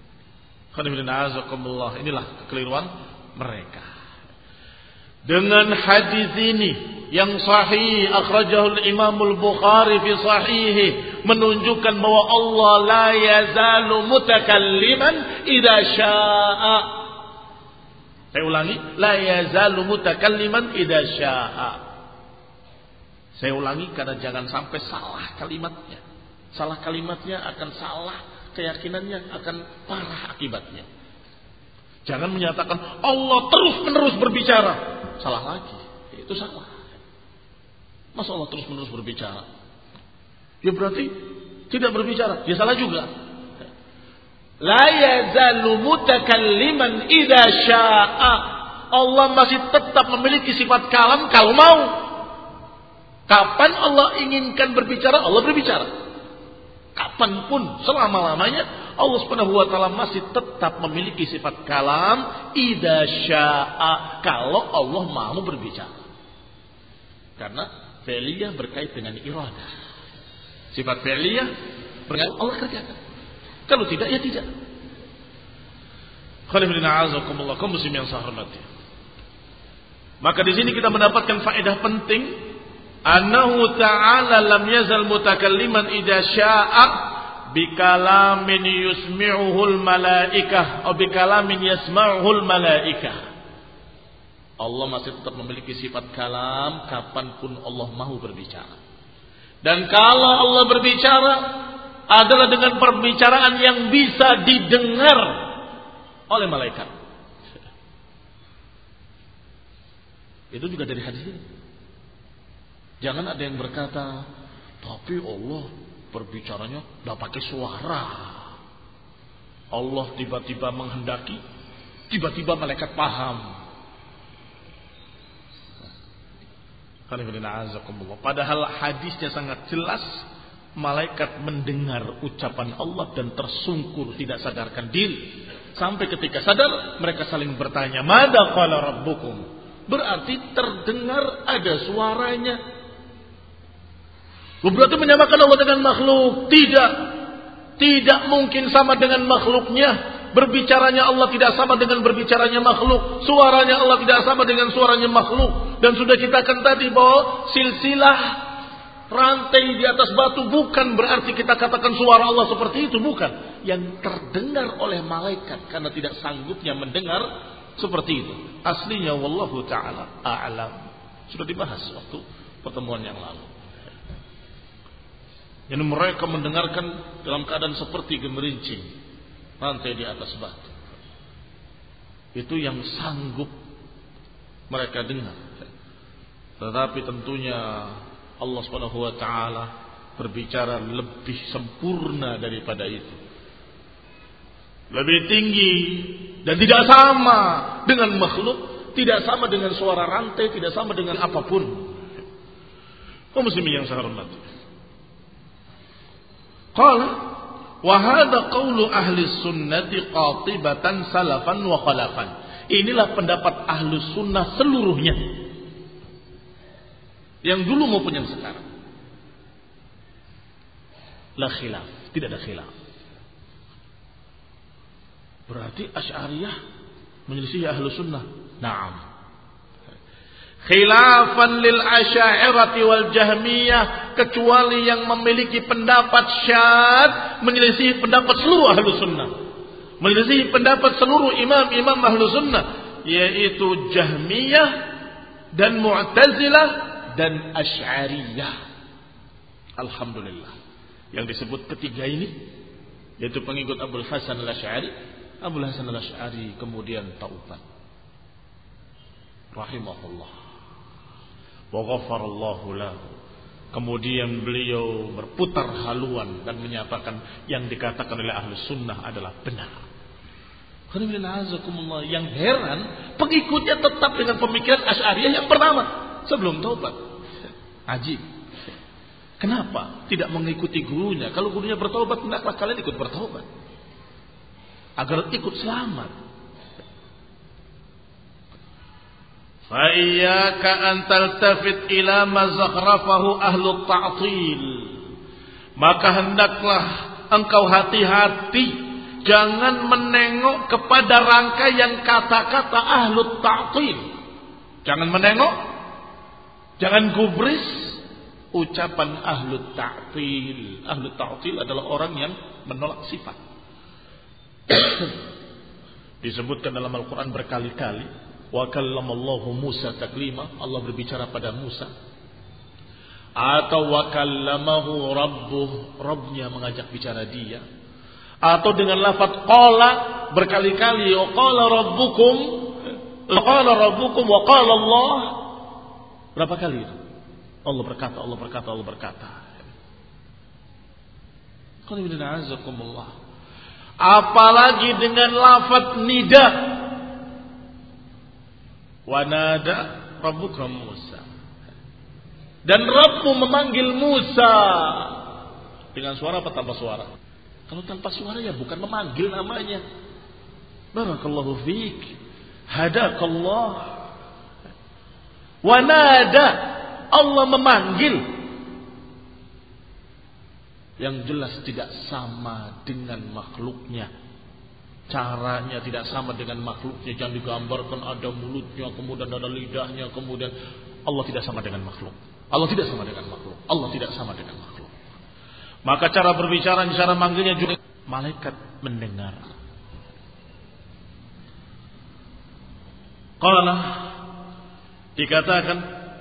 S1: Inilah kekeliruan mereka. Dengan hadis ini yang sahih, akhrajahu al-Imam al-Bukhari fi sahihih, menunjukkan bahwa Allah la yazalu mutakalliman idza syaa. Saya ulangi, la yazalu mutakalliman idza syaa. Saya ulangi karena jangan sampai salah kalimatnya. Salah kalimatnya akan salah, keyakinannya akan parah akibatnya. Jangan menyatakan Allah terus-menerus berbicara. Salah lagi. Itu salah. Masa Allah terus-menerus berbicara? Ya berarti tidak berbicara. Ya salah juga. La yazalu mutakalliman idza syaa. Allah masih tetap memiliki sifat kalam kalau mau. Kapan Allah inginkan berbicara, Allah berbicara. Kapanpun, selama-lamanya Allah Subhanahu wa taala masih tetap memiliki sifat kalam idza syaa, kalau Allah mau berbicara. Karena fi'liyah berkait dengan iradah. Sifat fi'liyah berkait Allah kerjakan. Kalau tidak, ya tidak. Khalifillah kaum muslimin yang saya hormati. Maka di sini kita mendapatkan faedah penting. Annahu ta'ala lam yazal mutakalliman idza syaa bikalamin yusmi'uhul malaikah atau bikalamin yasma'uhul malaikah. Allah masih tetap memiliki sifat kalam kapanpun Allah mau berbicara. Dan kalau Allah berbicara adalah dengan perbicaraan yang bisa didengar oleh malaikat. Itu juga dari hadis ini. Jangan ada yang berkata, tapi Allah berbicaranya tidak pakai suara. Allah tiba-tiba menghendaki, tiba-tiba malaikat paham. Padahal hadisnya sangat jelas, malaikat mendengar ucapan Allah dan tersungkur tidak sadarkan diri. Sampai ketika sadar, mereka saling bertanya, "Mada qala rabbukum?" Berarti terdengar ada suaranya. Berarti menyamakan Allah dengan makhluk? Tidak. Tidak mungkin sama dengan makhluknya. Berbicaranya Allah tidak sama dengan berbicaranya makhluk. Suaranya Allah tidak sama dengan suaranya makhluk. Dan sudah kita katakan tadi bahwa silsilah rantai di atas batu bukan berarti kita katakan suara Allah seperti itu. Bukan. Yang terdengar oleh malaikat karena tidak sanggupnya mendengar seperti itu. Aslinya wallahu ta'ala a'lam. Sudah dibahas waktu pertemuan yang lalu. Yang mereka mendengarkan dalam keadaan seperti gemerincing rantai di atas batu. Itu yang sanggup mereka dengar. Tetapi tentunya Allah Subhanahu wa taala berbicara lebih sempurna daripada itu. Lebih tinggi dan tidak sama dengan makhluk, tidak sama dengan suara rantai, tidak sama dengan apapun. Kaum muslimin yang saya hormati. Qala wa hadha qawlu ahli sunnati qatibatan salafan wa khalafan. Inilah pendapat ahli sunnah seluruhnya, yang dulu maupun yang sekarang. La khilaf, tidak ada khilaf. Berarti Asy'ariyah menyelisih ahli sunnah. Naam. Khilafan lil Asy'ariyah wal Jahmiyah, kecuali yang memiliki pendapat syadz menyelisih pendapat seluruh ahlu sunnah, menyelisih pendapat seluruh imam-imam ahlu sunnah, yaitu Jahmiyah dan Mu'tazilah dan Asy'ariyah. Alhamdulillah, yang disebut ketiga ini yaitu pengikut Abul Hasan al-Asy'ari. Abul Hasan al-Asy'ari kemudian taubat, rahimahullah wa ghafarallahu lahu. Kemudian beliau berputar haluan dan menyatakan yang dikatakan oleh ahli sunnah adalah benar. Yang heran, pengikutnya tetap dengan pemikiran Asy'ariyah yang pertama sebelum taubat. Ajib. Kenapa tidak mengikuti gurunya? Kalau gurunya bertaubat, hendaklah kalian ikut bertaubat agar ikut selamat. فَإِيَّاكَ أَن تَلْتَفِتْ إِلَى مَا زَخْرَفَهُ أَهْلُ التَّعْطِيلِ. Maka hendaklah engkau hati-hati, jangan menengok kepada rangkaian kata-kata ahlu ta'til. Jangan menengok, jangan gubris ucapan ahlu ta'til. Ahlu ta'til adalah orang yang menolak sifat. Disebutkan dalam Al-Quran berkali-kali, wa kallamallahu Musa taklima, Allah berbicara pada Musa. Atau wa kallamahu rabbuh, Rabbnya mengajak bicara dia. Atau dengan lafaz qala berkali-kali, wa qala rabbukum, wa qala rabbukum wa qala Allah. Berapa kali itu? Allah berkata, Allah berkata, Allah berkata. apalagi dengan lafaz nida. Wa nada rabbuka Musa. Dan Rabbmu memanggil Musa dengan suara apa tanpa suara? Kalau tanpa suara ya bukan memanggil namanya. Barakallahu fiik. Hadakallah. Wa nada, Allah memanggil. Yang jelas tidak sama dengan makhluknya. Caranya tidak sama dengan makhluknya. Jangan digambarkan ada mulutnya, kemudian ada lidahnya, kemudian Allah tidak sama dengan makhluk. Allah tidak sama dengan makhluk. Allah tidak sama dengan makhluk. Maka cara berbicara, cara manggilnya juga malaikat mendengar. Qala, dikatakan,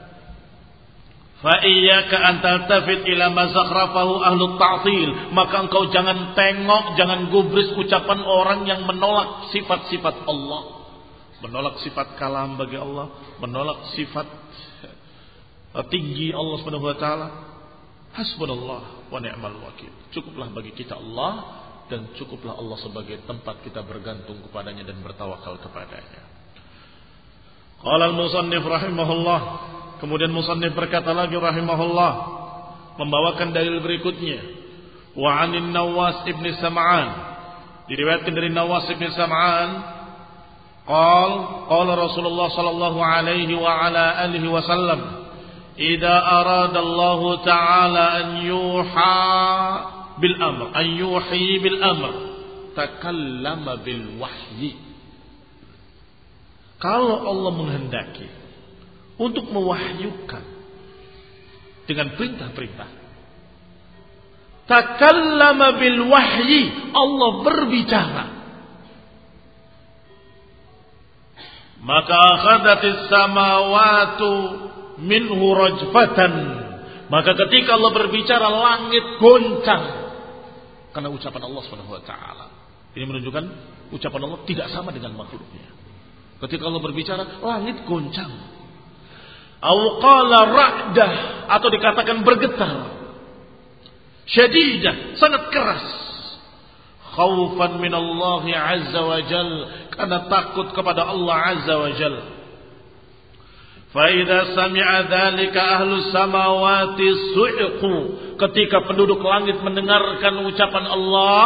S1: fa iyyaka an taltafit ila ma zakhrafahu ahlu ta'til, maka engkau jangan tengok, jangan gubris ucapan orang yang menolak sifat-sifat Allah, menolak sifat kalam bagi Allah, menolak sifat tinggi Allah Subhanahu wa taala. Hasbunallah wa ni'mal wakil. Cukuplah bagi kita Allah, dan cukuplah Allah sebagai tempat kita bergantung kepadanya dan bertawakal kepadanya. Qala al-musannif rahimahullah. Kemudian musannif berkata lagi rahimahullah, membawakan dalil berikutnya. Wa 'anin Nawas ibn Sam'an, diriwayatkan dari Nawas ibn Sam'an, qala qala Rasulullah sallallahu alaihi wa ala alihi wasallam, idza arada Allah taala an yuha bil amr, an yuhi bil amr, takallama bil wahyi. Kalau Allah menghendaki untuk mewahyukan dengan perintah-perintah, takallama bil wahyi, Allah berbicara, maka akhadatis samawatu minhu rajfatan, maka ketika Allah berbicara langit goncang karena ucapan Allah Subhanahu wa taala. Ini menunjukkan ucapan Allah tidak sama dengan makhluknya. Ketika Allah berbicara langit goncang. Au qala ra'dah, atau dikatakan bergetar. Syadidah, sangat keras. Khaufan min Allah azza wa jal, karena takut kepada Allah azza wa jal. Faida sami'a dzalika ahlus samawati su'iqu, ketika penduduk langit mendengarkan ucapan Allah.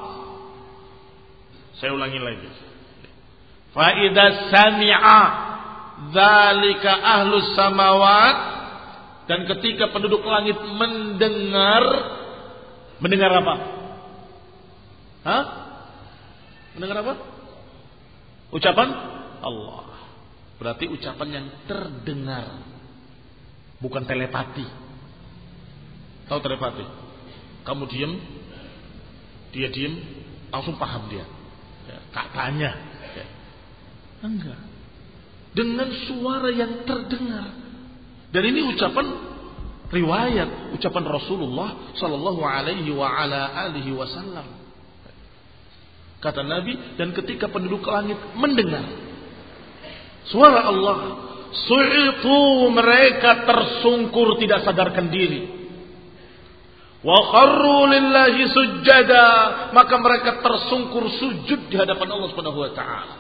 S1: Saya ulangi lagi. Faida sami'a dzalika ahlus samawat, dan ketika penduduk langit mendengar, mendengar apa? Hah? Mendengar apa? Ucapan Allah. Berarti ucapan yang terdengar, bukan telepati. Tahu telepati? Kamu diem, dia diem, langsung paham dia. Ya, katanya. Ya. Enggak. Dengan suara yang terdengar. Dan ini ucapan riwayat, ucapan Rasulullah sallallahu alaihi wa ala alihi wasallam. Kata Nabi, dan ketika penduduk langit mendengar suara Allah, su'iqu, mereka tersungkur tidak sadarkan diri. Wa kharru lillahi sujada, maka mereka tersungkur sujud di hadapan Allah Subhanahu wa taala.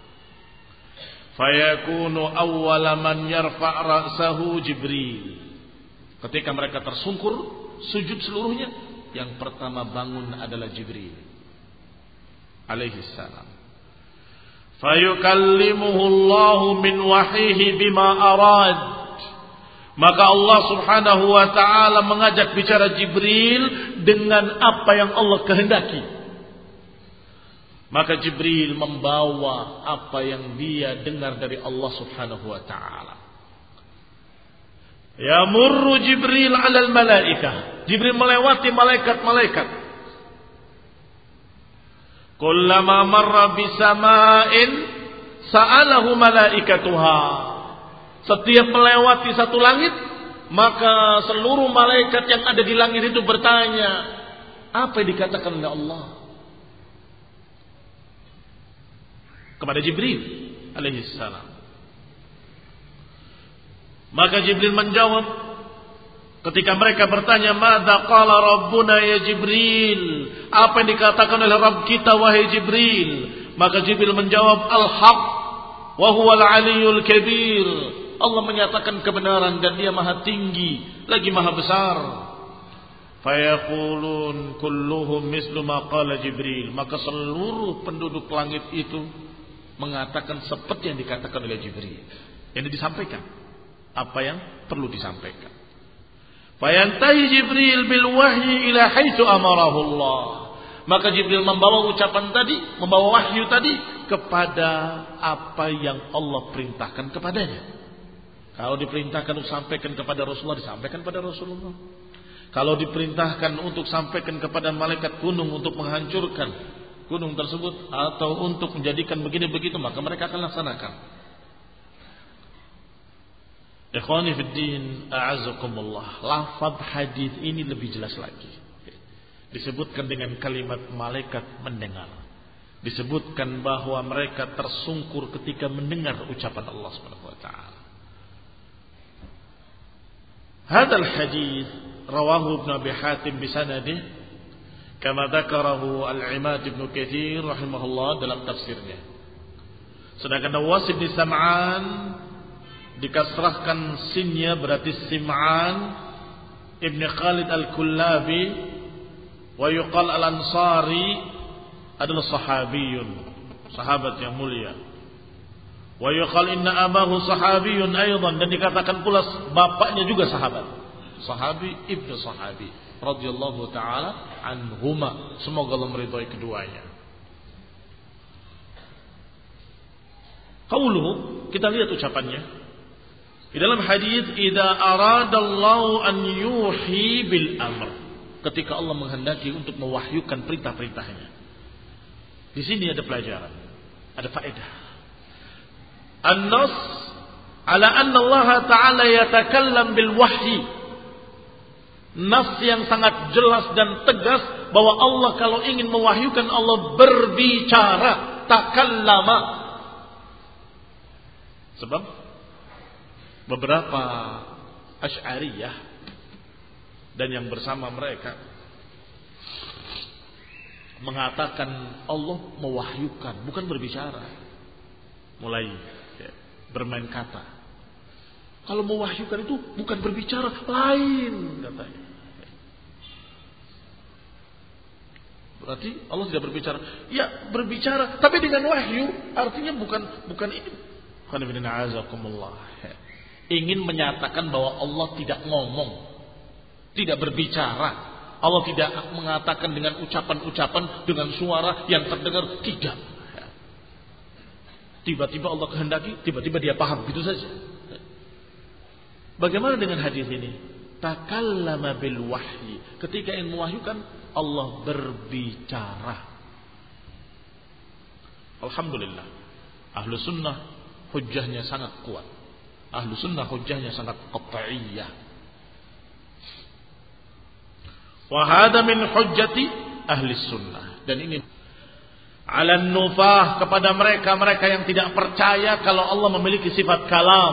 S1: Fayakunu awwala man yarfa' ra'sahu Jibril. Ketika mereka tersungkur sujud seluruhnya, yang pertama bangun adalah Jibril alaihi salam. Fayukallimuhu Allah min wahyihi bima arad. Maka Allah Subhanahu wa taala mengajak bicara Jibril dengan apa yang Allah kehendaki. Maka Jibril membawa apa yang dia dengar dari Allah Subhanahu wa taala. Yamurru Jibril 'alal malaikah. Jibril melewati malaikat-malaikat. Kullama marra bisama'in sa'alahu malaikatuha. Setiap melewati satu langit, maka seluruh malaikat yang ada di langit itu bertanya, apa yang dikatakan oleh Allah kepada Jibril alaihi salam. Maka Jibril menjawab, Ketika mereka bertanya, "Madza qala rabbuna ya Jibril?" Apa yang dikatakan oleh Rabb kita wahai Jibril? Maka Jibril menjawab, "Al-haq wa huwal aliyyul kabir." Allah menyatakan kebenaran dan Dia Maha tinggi lagi Maha besar. Fayaqulun kulluhum mislu ma qala Jibril. Maka seluruh penduduk langit itu mengatakan seperti yang dikatakan oleh Jibril. Yang disampaikan apa yang perlu disampaikan. Fayantahi Jibril bil wahyi ila haitsu amarahu Allah. Maka Jibril membawa ucapan tadi, membawa wahyu tadi kepada apa yang Allah perintahkan kepadanya. Kalau diperintahkan untuk sampaikan kepada Rasulullah, disampaikan kepada Rasulullah. Kalau diperintahkan untuk sampaikan kepada malaikat gunung untuk menghancurkan gunung tersebut atau untuk menjadikan begini begitu, maka mereka akan laksanakan. Ikhwani fid din, a'azzakumullah. Lafaz hadis ini lebih jelas lagi. Disebutkan dengan kalimat malaikat mendengar. Disebutkan bahwa mereka tersungkur ketika mendengar ucapan Allah Subhanahu wa taala. Hadzal hadis rawahu Ibnu Abi Hatim bi sanadih kama dzakarahu Al-Imad Ibnu Katsir rahimahullah dalam tafsirnya. Sedangkan Nawas bin Sam'an dikasrahkan sinnya berarti Sim'an Ibn Khalid Al-Kullabi wa yuqal Al-Ansari adalah sahabiyun, sahabat yang mulia. Wa yuqal inna abahu sahabiyun aidan, dan dikatakan pula bapaknya juga sahabat. Sahabi ibnu sahabi radhiyallahu taala anhuma, semoga Allah meridhai keduanya. Qauluhu, kita lihat ucapannya. Di dalam hadis, idza aradallahu an yuhi bil amr, ketika Allah menghendaki untuk mewahyukan perintah-perintahnya. Di sini ada pelajaran, ada faedah. An-nas ala anna Allah Ta'ala yatakallam bil wahyi. Nas yang sangat jelas dan tegas bahwa Allah kalau ingin mewahyukan, Allah berbicara, takallama. Sebab beberapa Asy'ariyah dan yang bersama mereka mengatakan Allah mewahyukan, bukan berbicara. Mulai ya, bermain kata. Kalau mewahyukan itu bukan berbicara, lain katanya. Berarti Allah tidak berbicara. Ya, berbicara tapi dengan wahyu, artinya bukan bukan ini. Ingin menyatakan bahwa Allah tidak ngomong, tidak berbicara. Allah tidak mengatakan dengan ucapan-ucapan, dengan suara yang terdengar, tidak. Tiba-tiba Allah kehendaki, tiba-tiba dia paham, gitu saja. Bagaimana dengan hadis ini? Takallama bil wahyi. Ketika ingin mewahyukan, Allah berbicara. Alhamdulillah, ahlu sunnah hujjahnya sangat kuat. Ahlu sunnah hujjahnya sangat qat'iyyah. Wa hadha min hujjati ahli sunnah. Dan ini ala nufah, kepada mereka-mereka yang tidak percaya kalau Allah memiliki sifat kalam.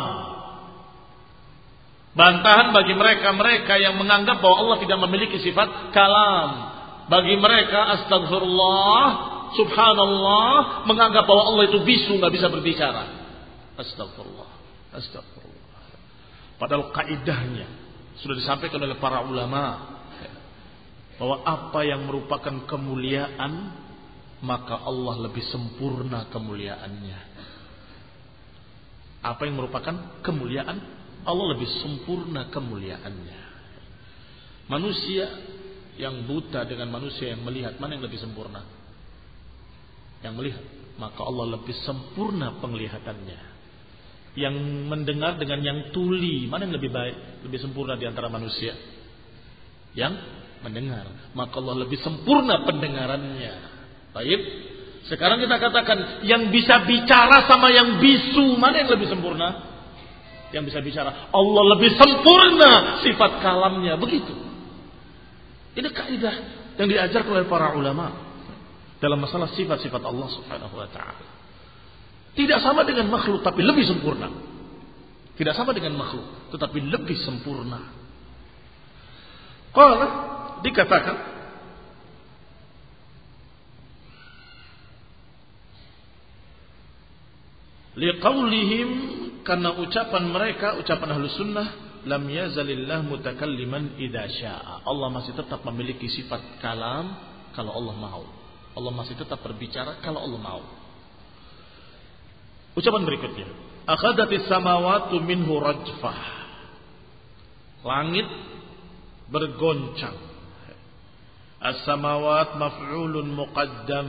S1: Bantahan bagi mereka-mereka yang menganggap bahwa Allah tidak memiliki sifat kalam. Bagi mereka, astagfirullah, subhanallah, menganggap bahwa Allah itu bisu, gak bisa berbicara. Astagfirullah, astagfirullah. Padahal kaidahnya sudah disampaikan oleh para ulama bahwa apa yang merupakan kemuliaan, maka Allah lebih sempurna kemuliaannya. Apa yang merupakan kemuliaan, Allah lebih sempurna kemuliaannya. Manusia yang buta dengan manusia yang melihat, mana yang lebih sempurna? Yang melihat, maka Allah lebih sempurna penglihatannya. Yang mendengar dengan yang tuli, mana yang lebih baik, lebih sempurna di antara manusia? Yang mendengar, maka Allah lebih sempurna pendengarannya. Baik. Sekarang kita katakan yang bisa bicara sama yang bisu, mana yang lebih sempurna? Yang bisa bicara, Allah lebih sempurna sifat kalamnya, begitu. Ini kaidah yang diajarkan oleh para ulama dalam masalah sifat-sifat Allah Subhanahu wa taala. Tidak sama dengan makhluk, tapi lebih sempurna. Tidak sama dengan makhluk, tetapi lebih sempurna. Qala, dikatakan, liqaulihim, karena ucapan mereka, ucapan Ahlus Sunnah, lam yazalillah mutakalliman idza syaa. Allah masih tetap memiliki sifat kalam kalau Allah mau. Allah masih tetap berbicara kalau Allah mau. Ucapan berikutnya, akhadatis samawati minhu rajfah. Langit bergoncang. As-samawat maf'ulun muqaddam.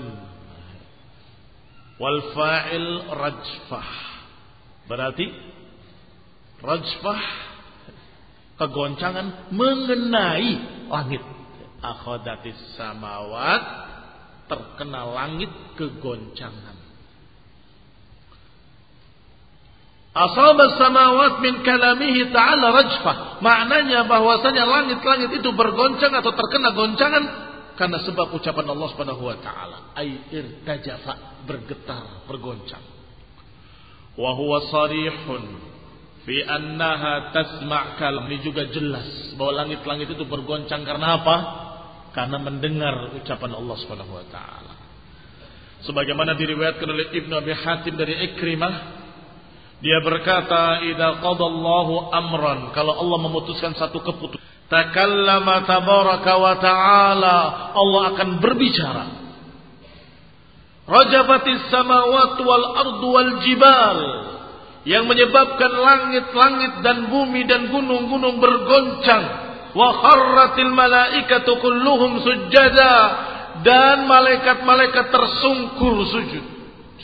S1: Wal fa'il rajfah. Berarti rajfah, kegoncangan mengenai langit. Akhadatis samawat, terkena langit kegoncangan. Ashabas samawat min kalamihi ta'ala rajfah. Maknanya bahwasanya langit-langit itu bergoncang atau terkena goncangan karena sebab ucapan Allah Subhanahu wa taala, ay irtajafa, bergetar, bergoncang. Wa huwa sarihun fi annaha tasma' kalam. Ini juga jelas bahwa langit-langit itu bergoncang karena apa? Karena mendengar ucapan Allah Subhanahu wa taala. Sebagaimana diriwayatkan oleh Ibnu Abi Hatim dari Ikrimah, dia berkata, idza qadallahu amran, kalau Allah memutuskan satu keputusan, takallama tabaraka wa ta'ala, Allah akan berbicara. Rajabatis samawati wal ardu wal jibal, yang menyebabkan langit-langit dan bumi dan gunung-gunung bergoncang. Wa kharratil malaikatu kulluhum sujada, dan malaikat-malaikat tersungkur sujud.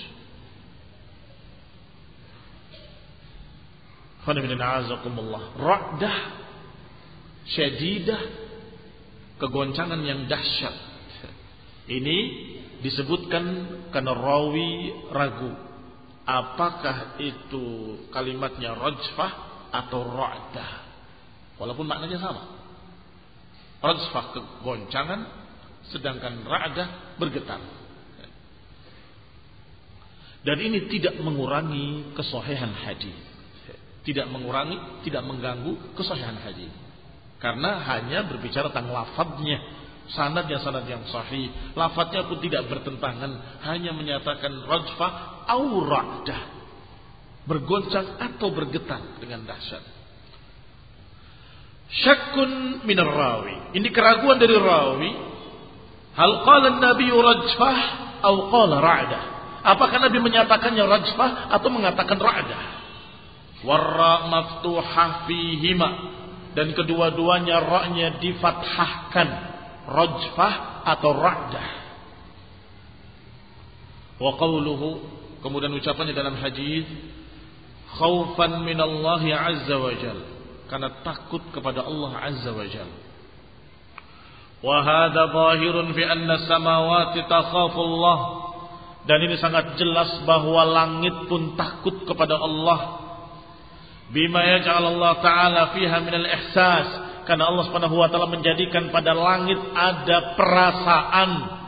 S1: Ra'dah syadidah, kegoncangan yang dahsyat. Ini disebutkan karena rawi ragu apakah itu kalimatnya rajfah atau ra'dah, walaupun maknanya sama. Rajfah kegoncangan, sedangkan ra'dah bergetar. Dan ini tidak mengurangi kesahihan hadis. Tidak mengurangi, tidak mengganggu kesahihan hadis. Karena hanya berbicara tentang lafadznya, sanadnya sanad yang sahih. Lafadznya pun tidak bertentangan, hanya menyatakan rajfah au ra'dah, bergoncang atau bergetar dengan dahsyat. Syakkun minar rawi, ini keraguan dari rawi. Hal qala an-nabi rajfah au qala ra'dah? Apakah Nabi menyatakannya rajfah atau mengatakan ra'dah? Warra maftuhah fihima, dan kedua-duanya ra-nya difathahkan, rajfah atau ra'dah. Wa qawluhu, kemudian ucapannya dalam hadis, khaufan minallahi azza wa jal, karena takut kepada Allah azza wa jal. Wa hadha zahirun fi anna samawati takhafullah, dan ini sangat jelas bahwa langit pun takut kepada Allah. Bima yaj'al Allah Ta'ala fiha minal ihsas, karena Allah Subhanahu wa taala menjadikan pada langit ada perasaan.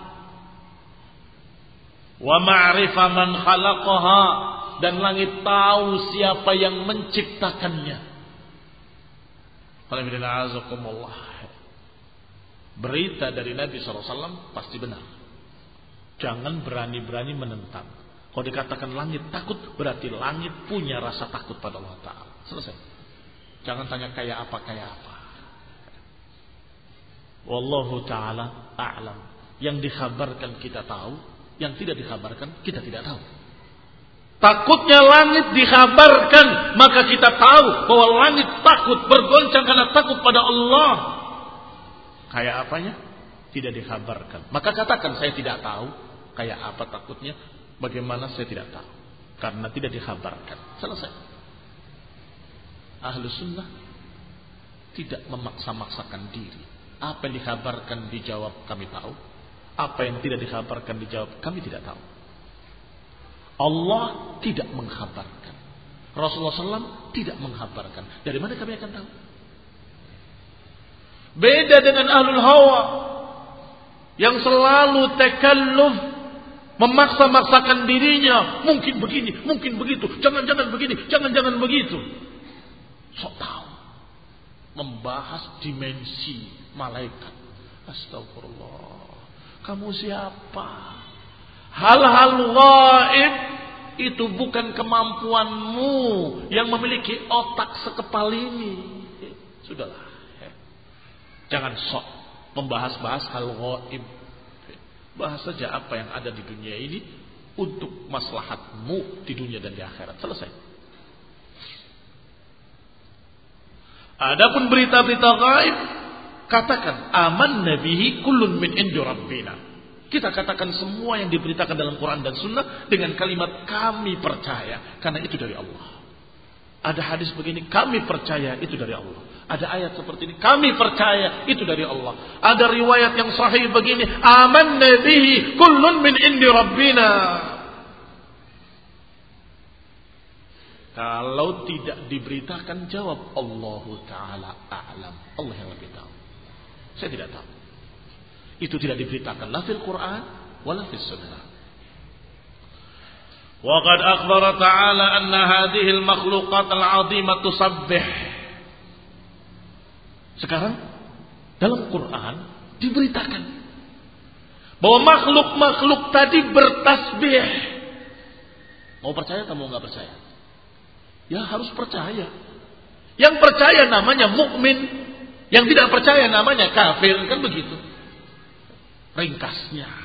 S1: Wa ma'rifa man khalaqaha, dan langit tahu siapa yang menciptakannya. Alhamdulillah. Berita dari Nabi sallallahu alaihi wasallam pasti benar. Jangan berani-berani menentang. Kalau dikatakan langit takut, berarti langit punya rasa takut pada Allah Ta'ala. Selesai. Jangan tanya kayak apa, kayak apa. Wallahu ta'ala a'lam. Yang dikhabarkan kita tahu, yang tidak dikhabarkan kita tidak tahu. Takutnya langit dikhabarkan, maka kita tahu bahwa langit takut, bergoncang karena takut pada Allah. Kayak apanya? Tidak dikhabarkan. Maka katakan, saya tidak tahu kayak apa takutnya. Bagaimana saya tidak tahu, karena tidak dikhabarkan. Selesai. Ahlu sunnah tidak memaksa-maksakan diri. Apa yang dikhabarkan dijawab kami tahu, apa yang tidak dikhabarkan dijawab kami tidak tahu. Allah tidak mengkhabarkan, Rasulullah shallallahu alaihi wasallam tidak mengkhabarkan. Dari mana kami akan tahu? Beda dengan ahlul hawa yang selalu takalluf, memaksa-maksakan dirinya, mungkin begini, mungkin begitu, jangan-jangan begini, jangan-jangan begitu. Sok tahu. membahas dimensi malaikat. Astagfirullah. Kamu siapa? Hal-hal gaib itu bukan kemampuanmu yang memiliki otak sekepal ini. Sudahlah. Jangan sok membahas-bahas hal gaib. Bahas saja apa yang ada di dunia ini untuk maslahatmu di dunia dan di akhirat. Selesai. Adapun berita-berita gaib, katakan aman nabihi kullun min indi rabbina. Kita katakan semua yang diberitakan dalam Quran dan Sunnah dengan kalimat kami percaya, karena itu dari Allah. Ada hadis begini, kami percaya itu dari Allah. Ada ayat seperti ini, kami percaya itu dari Allah. Ada riwayat yang sahih begini, aman nabihi kullun min indi rabbina. Kalau tidak diberitakan, jawab Allahu Ta'ala a'lam. Allah yang lebih tahu. Saya tidak tahu. Itu tidak diberitakan la fil Quran wala fis Sunnah. Wa qad akhbara ta'ala anna hadhihi al-makhluqat al-'azimah tusabbih. Sekarang dalam Quran diberitakan bahwa makhluk-makhluk tadi bertasbih. Mau percaya atau mau enggak percaya? Ya harus percaya. Yang percaya namanya mukmin, yang tidak percaya namanya kafir, kan begitu. Ringkasnya.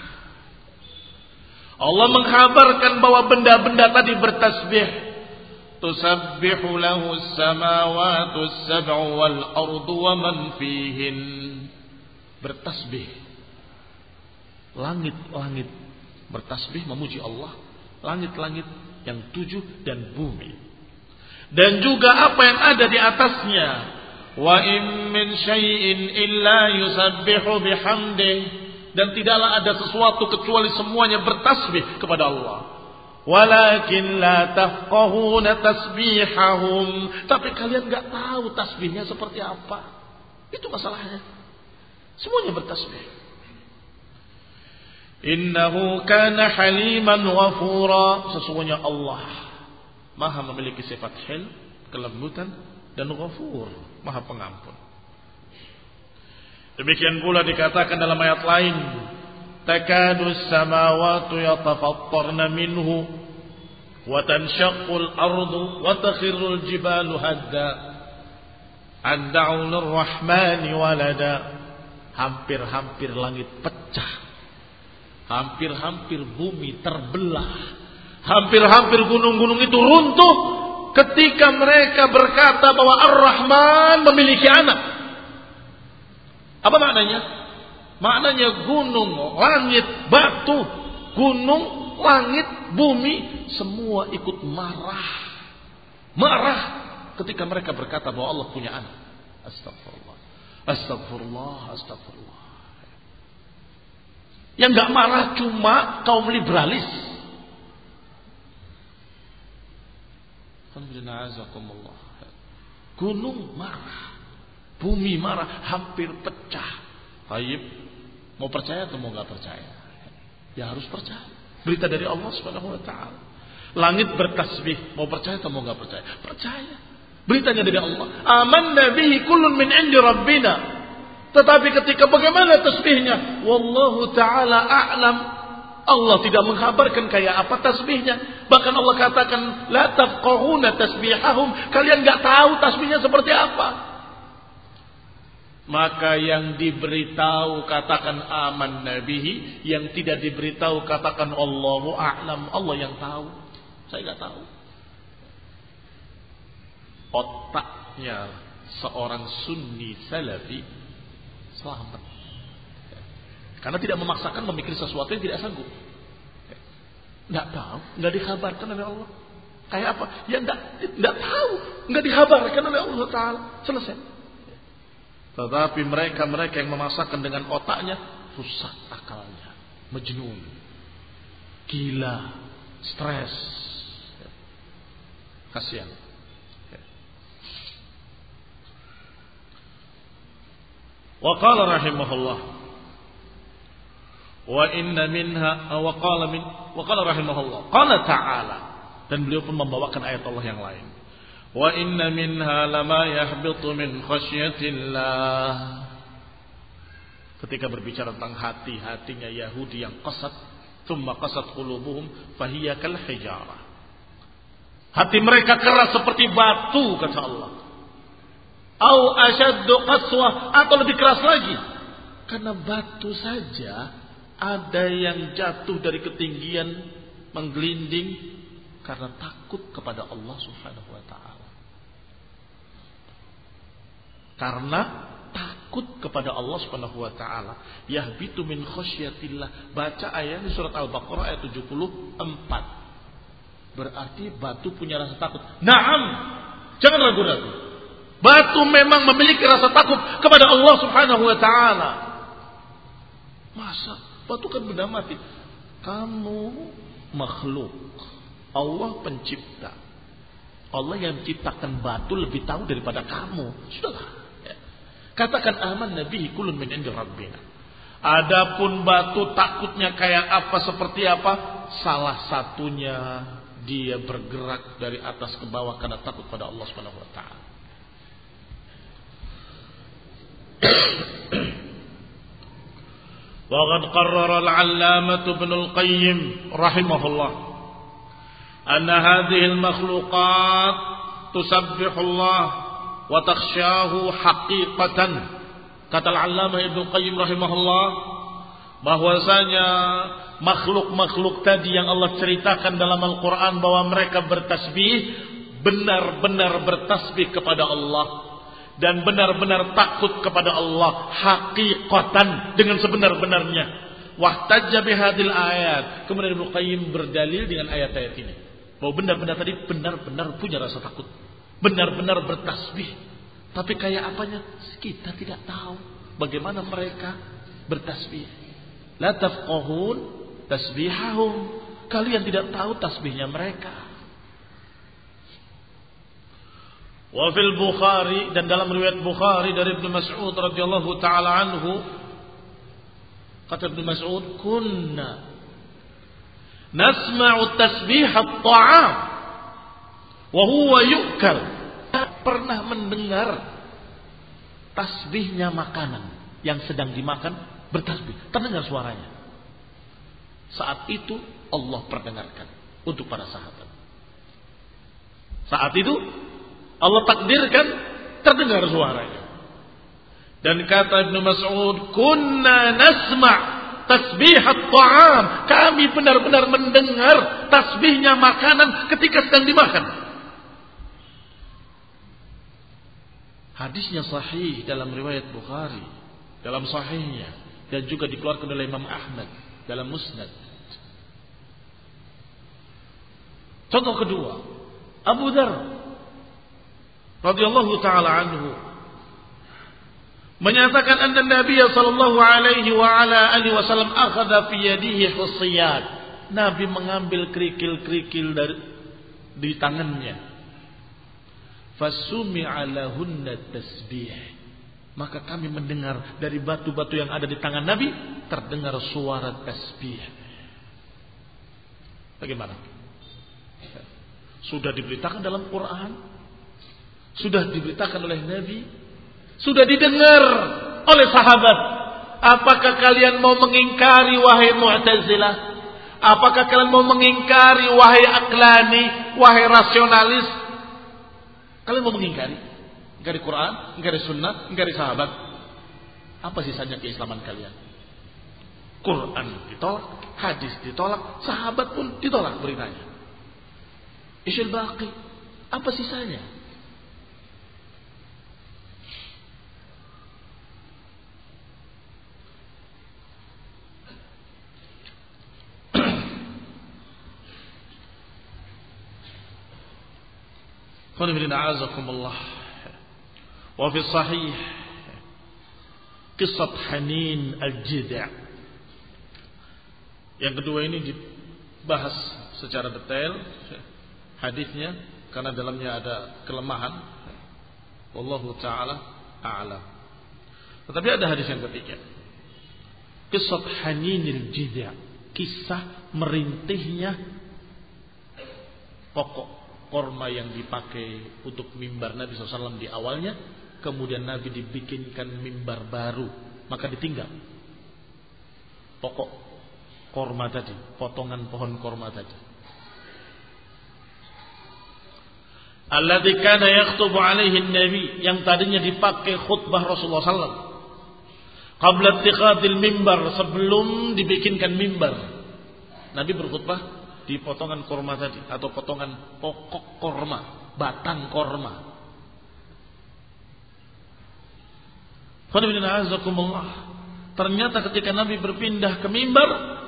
S1: Allah mengkhabarkan bahwa benda-benda tadi bertasbih. Tusabbihu lahu as-samawati as-sab'u wal ardu wa man fihin. Bertasbih. Langit-langit bertasbih memuji Allah. Langit-langit yang tujuh dan bumi. Dan juga apa yang ada di atasnya. Wa in min syai'in illa yusabbihu bihamdih. Dan tidaklah ada sesuatu kecuali semuanya bertasbih kepada Allah. Walakin la tafqahuna tasbihahum. Tapi kalian enggak tahu tasbihnya seperti apa. Itu masalahnya. Semuanya bertasbih. Innahu kana haliman ghafura. Sesungguhnya Allah Maha memiliki sifat hil, kelembutan, dan ghafur, Maha pengampun. Demikian pula dikatakan dalam ayat lain, takadus samawati yatafattarna minhu wa tanshaqqul ardu wa takhirrul jibalu hadda an da'u lirrahmani walada. Hampir-hampir langit pecah, hampir-hampir bumi terbelah, hampir-hampir gunung-gunung itu runtuh ketika mereka berkata bahwa Ar-Rahman memiliki anak. Apa maknanya? Maknanya gunung, langit, batu, gunung, langit, bumi semua ikut marah. Marah ketika mereka berkata bahwa Allah punya anak. Astagfirullah. Astagfirullah, astagfirullah. Yang enggak marah cuma kaum liberalis. Gunung marah, bumi marah, hampir pecah. Baik, mau percaya atau mau nggak percaya? Ya harus percaya. Berita dari Allah Subhanahu Wa Taala. Langit bertasbih, mau percaya atau mau nggak percaya? Percaya. Beritanya dari Allah. Aman nabihi kullun min indi rabbina. Tetapi ketika bagaimana tasbihnya? Wallahu Taala a'lam. Allah tidak mengkhabarkan kayak apa tasbihnya. Bahkan Allah katakan la tafqahuna tasbihahum. Kalian enggak tahu tasbihnya seperti apa. Maka yang diberitahu katakan aman nabihi, yang tidak diberitahu katakan Allahu a'lam. Allah yang tahu. Saya enggak tahu. Otaknya seorang sunni salafi selamat. Karena tidak memaksakan memikir sesuatu yang tidak sanggup. Tidak tahu, tidak dikhabarkan oleh Allah. Kayak apa? Ya tidak, tidak tahu, tidak dikhabarkan oleh Allah Taala. Selesai. Tetapi mereka-mereka yang memaksakan dengan otaknya, rusak akalnya, majnun, gila, stres, kasihan. Wa qala rahimahullah, wa inna minha wa qala min wa qala rahimahullah qala ta'ala, dan beliau pun membawakan ayat Allah yang lain, Wa inna minha lama yahbitu min khasyatillah. Ketika berbicara tentang hati, hatinya Yahudi yang qasat, thumma qasat qulubuhum fahiya kal hijarah. Hati mereka keras seperti batu, kata Allah. Au ashaddu qaswah, atau lebih keras lagi. Karena batu saja ada yang jatuh dari ketinggian menggelinding karena takut kepada Allah Subhanahu wa taala. Karena takut kepada Allah Subhanahu wa taala. Yahbitu min khasyatillah. Baca ayat di surat Al-Baqarah ayat tujuh puluh empat. Berarti batu punya rasa takut. Naam. Jangan ragu-ragu. Batu memang memiliki rasa takut kepada Allah Subhanahu wa taala. Masa batu kan benda mati. Kamu makhluk. Allah pencipta. Allah yang menciptakan batu lebih tahu daripada kamu. Sudahlah. Katakan aman nabihi kulun min indi rabbina. Adapun batu takutnya kayak apa, seperti apa? Salah satunya dia bergerak dari atas ke bawah karena takut pada Allah Subhanahu wa taala. Wa qad qarrara al-'allamah Ibnu al-Qayyim rahimahullah anna hadhihi al-makhluqat tusabbihu Allah wa takhsyahu haqiqatan. Kata Al-Allamah Ibnu Qayyim rahimahullah bahwasanya makhluk-makhluk tadi yang Allah ceritakan dalam Al-Qur'an bahwa mereka bertasbih, benar-benar bertasbih kepada Allah dan benar-benar takut kepada Allah haqiqatan, dengan sebenar-benarnya. Wahtajja bihadil ayat. Kemudian Ibnu Qayyim berdalil dengan ayat-ayat ini bahwa benda-benda tadi benar-benar punya rasa takut, benar-benar bertasbih. Tapi kayak apanya kita tidak tahu bagaimana mereka bertasbih. La tafqahun tasbihahum. Kalian tidak tahu tasbihnya mereka. Wa fil Bukhari, dan dalam riwayat Bukhari dari Ibnu Mas'ud radhiyallahu taala anhu, kata Ibnu Mas'ud, kunna nasma'u tasbih at-ta'am wa huwa yu'kal. Pernah mendengar tasbihnya makanan yang sedang dimakan bertasbih, terdengar suaranya. Saat itu Allah perdengarkan untuk para sahabat. Saat itu Allah takdirkan terdengar suaranya. Dan kata Ibnu Mas'ud, kunna nasma' tasbihat ta'am. Kami benar-benar mendengar tasbihnya makanan ketika sedang dimakan. Hadisnya sahih dalam riwayat Bukhari, dalam sahihnya, dan juga dikeluarkan oleh Imam Ahmad dalam Musnad. Contoh kedua, Abu Dzar radhiyallahu taala anhu menyatakan anna Nabi sallallahu alaihi wa ala alihi wasallam akhadha fi yadihi husiyat. Nabi mengambil kerikil-kerikil dari di tangannya. Fasumi'a lahunna tasbih. Maka kami mendengar dari batu-batu yang ada di tangan Nabi terdengar suara tasbih. Bagaimana? Sudah diberitakan dalam Quran, sudah diberitakan oleh Nabi, sudah didengar oleh sahabat. Apakah kalian mau mengingkari wahai Mu'tazilah? Apakah kalian mau mengingkari wahai Aqlani, wahai rasionalis? Kalian mau mengingkari? Ingkari Quran, ingkari sunnah, ingkari sahabat. Apa sisanya keislaman kalian? Quran ditolak, hadis ditolak, sahabat pun ditolak beritanya. Isyul baqi, apa sisanya? Qul a'azakumullah. Wa fi sahih kisah Hanin al-Jid'a. Yang kedua ini dibahas secara detail hadisnya karena dalamnya ada kelemahan. Wallahu taala a'lam. Tetapi ada hadis yang ketiga. Kisah Hanin al-Jid'a, kisah merintihnya pokok korma yang dipakai untuk mimbar Nabi shallallahu alaihi wasallam di awalnya, kemudian Nabi dibikinkan mimbar baru, maka ditinggal pokok korma tadi, potongan pohon korma tadi. Alladzi kana yakhutubu alaihi an-nabi, yang tadinya dipakai khutbah Rasulullah sallallahu alaihi wasallam. Qabla ittikhadil mimbar, sebelum dibikinkan mimbar, Nabi berkhutbah di potongan korma tadi, atau potongan pokok korma, batang korma. Ternyata ketika Nabi berpindah ke mimbar,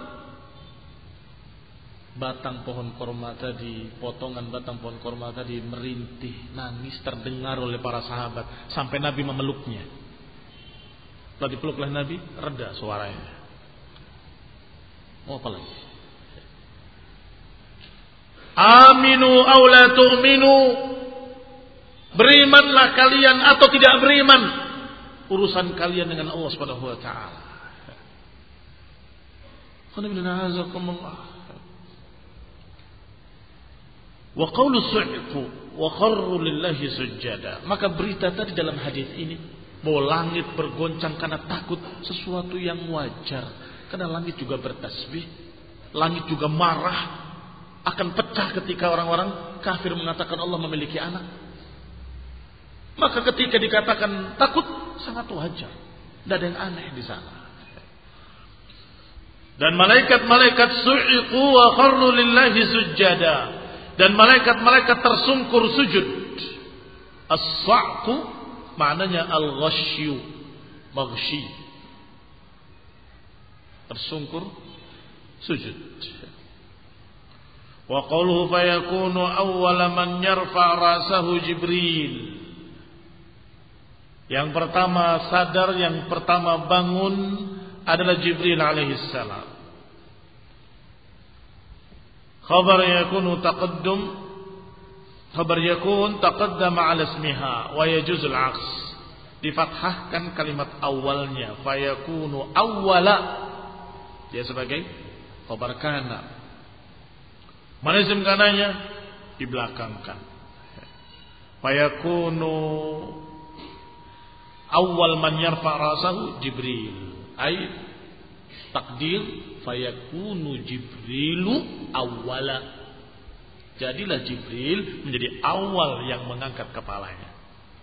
S1: batang pohon korma tadi, potongan batang pohon korma tadi merintih, nangis terdengar oleh para sahabat sampai Nabi memeluknya. Setelah dipeluk oleh Nabi, reda suaranya. Mau apa lagi? Aminu aw la tu'minu, berimanlah kalian atau tidak beriman, urusan kalian dengan Allah Subhanahu wa taala. Wa qawlu su'fu wa kharru lillahi sujada. Maka berita tadi dalam hadis ini bahwa langit bergoncang karena takut, sesuatu yang wajar, karena langit juga bertasbih, langit juga marah, akan pecah ketika orang-orang kafir mengatakan Allah memiliki anak. Maka ketika dikatakan takut, sangat wajar, tidak ada yang aneh di sana. Dan malaikat-malaikat su'iqu wa kharru lillahi sujada, dan malaikat-malaikat tersungkur sujud. As-sa'qu maknanya al-ghashyu, maghshi, tersungkur sujud. Wa qawluhu fayakunu awwala man yarfa' ra'sahu Jibril. Yang pertama sadar, yang pertama bangun adalah Jibril alaihi salam. Khabar yakunu taqaddum, khabar yakun taqaddama ala ismiha wa yajuz al-'aks. Difathahkan kalimat awalnya, fayakunu awwala, dia sebagai khabar kana. Mana isim kananya? Dibelakangkan. Fayakunu awal man yarfa' rasahu Jibril. Ay takdir fayakunu Jibrilu awwala. Jadilah Jibril menjadi awal yang mengangkat kepalanya.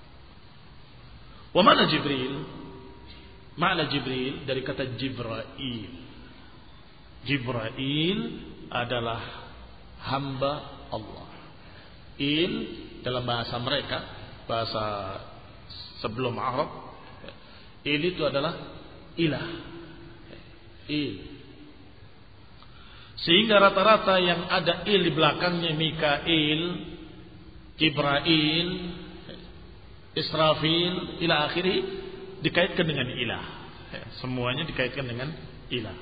S1: Wa mana Jibril? Makna Jibril dari kata Jibrail. Jibrail adalah hamba Allah. Il dalam bahasa mereka, bahasa sebelum Arab, il itu adalah ilah. Il. Sehingga rata-rata yang ada il di belakangnya, Mikail, Jibrail, Israfil, ila akhirih, dikaitkan dengan ilah. Semuanya dikaitkan dengan ilah.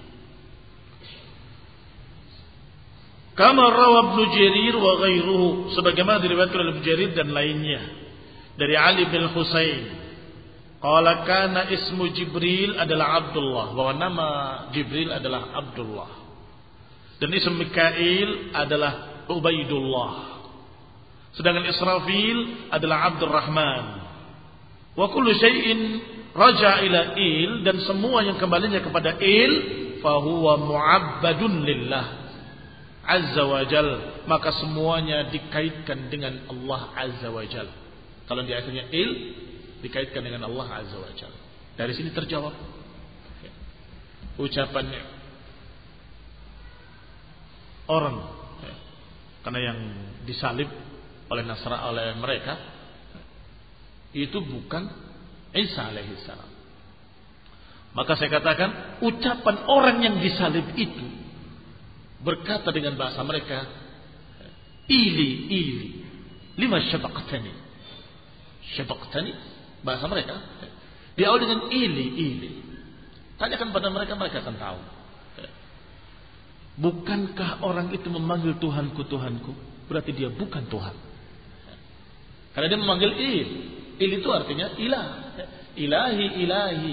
S1: Kama rawa Ibnu Jarir wa ghairuhu, sebagaimana diriwayatkan oleh Ibnu Jarir dan lainnya dari Ali bin Husain, qala kana ismu Jibril adalah Abdullah, bahwa nama Jibril adalah Abdullah, dan ismu Mikail adalah Ubaidullah, sedangkan Israfil adalah Abdurrahman. Wa kullu syai'in raja ila il, dan semua yang kembalinya kepada il, fa huwa mu'abbadun lillah Azza wa Jal, maka semuanya dikaitkan dengan Allah Azza wa Jal. Kalau di akhirnya il, dikaitkan dengan Allah Azza wa Jal. Dari sini terjawab ucapannya orang, karena yang disalib oleh Nasra oleh mereka itu bukan Isa alaihi salam. Maka saya katakan ucapan orang yang disalib itu berkata dengan bahasa mereka, ili ili lima syabaqtani, syabaqtani bahasa mereka diawali dengan ili ili. Tanyakan pada mereka, mereka akan tahu. Bukankah orang itu memanggil Tuhanku Tuhanku, berarti dia bukan Tuhan, karena dia memanggil il. Il itu artinya ilah, ilahi ilahi.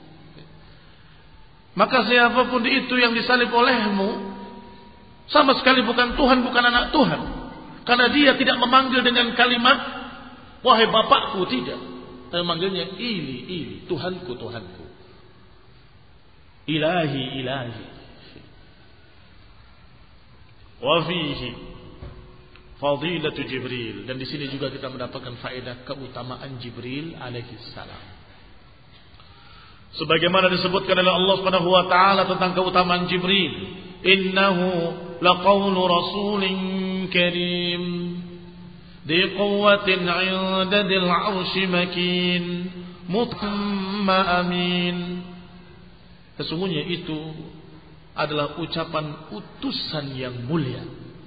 S1: Maka siapapun itu yang disalib olehmu sama sekali bukan Tuhan, bukan anak Tuhan. Karena dia tidak memanggil dengan kalimat wahai bapakku, tidak. Tapi memanggilnya ili, ili, Tuhanku, Tuhanku. Ilahi, ilahi. Wa fihi fadilatu Jibril, dan di sini juga kita mendapatkan faedah keutamaan Jibril alaihi salam. Sebagaimana disebutkan oleh Allah Subhanahu wa taala tentang keutamaan Jibril, innahu laqaulu rasulin karim di quwwatin 'inda dzil 'arsy makin mutamma amin. Sesungguhnya itu adalah ucapan utusan yang mulia,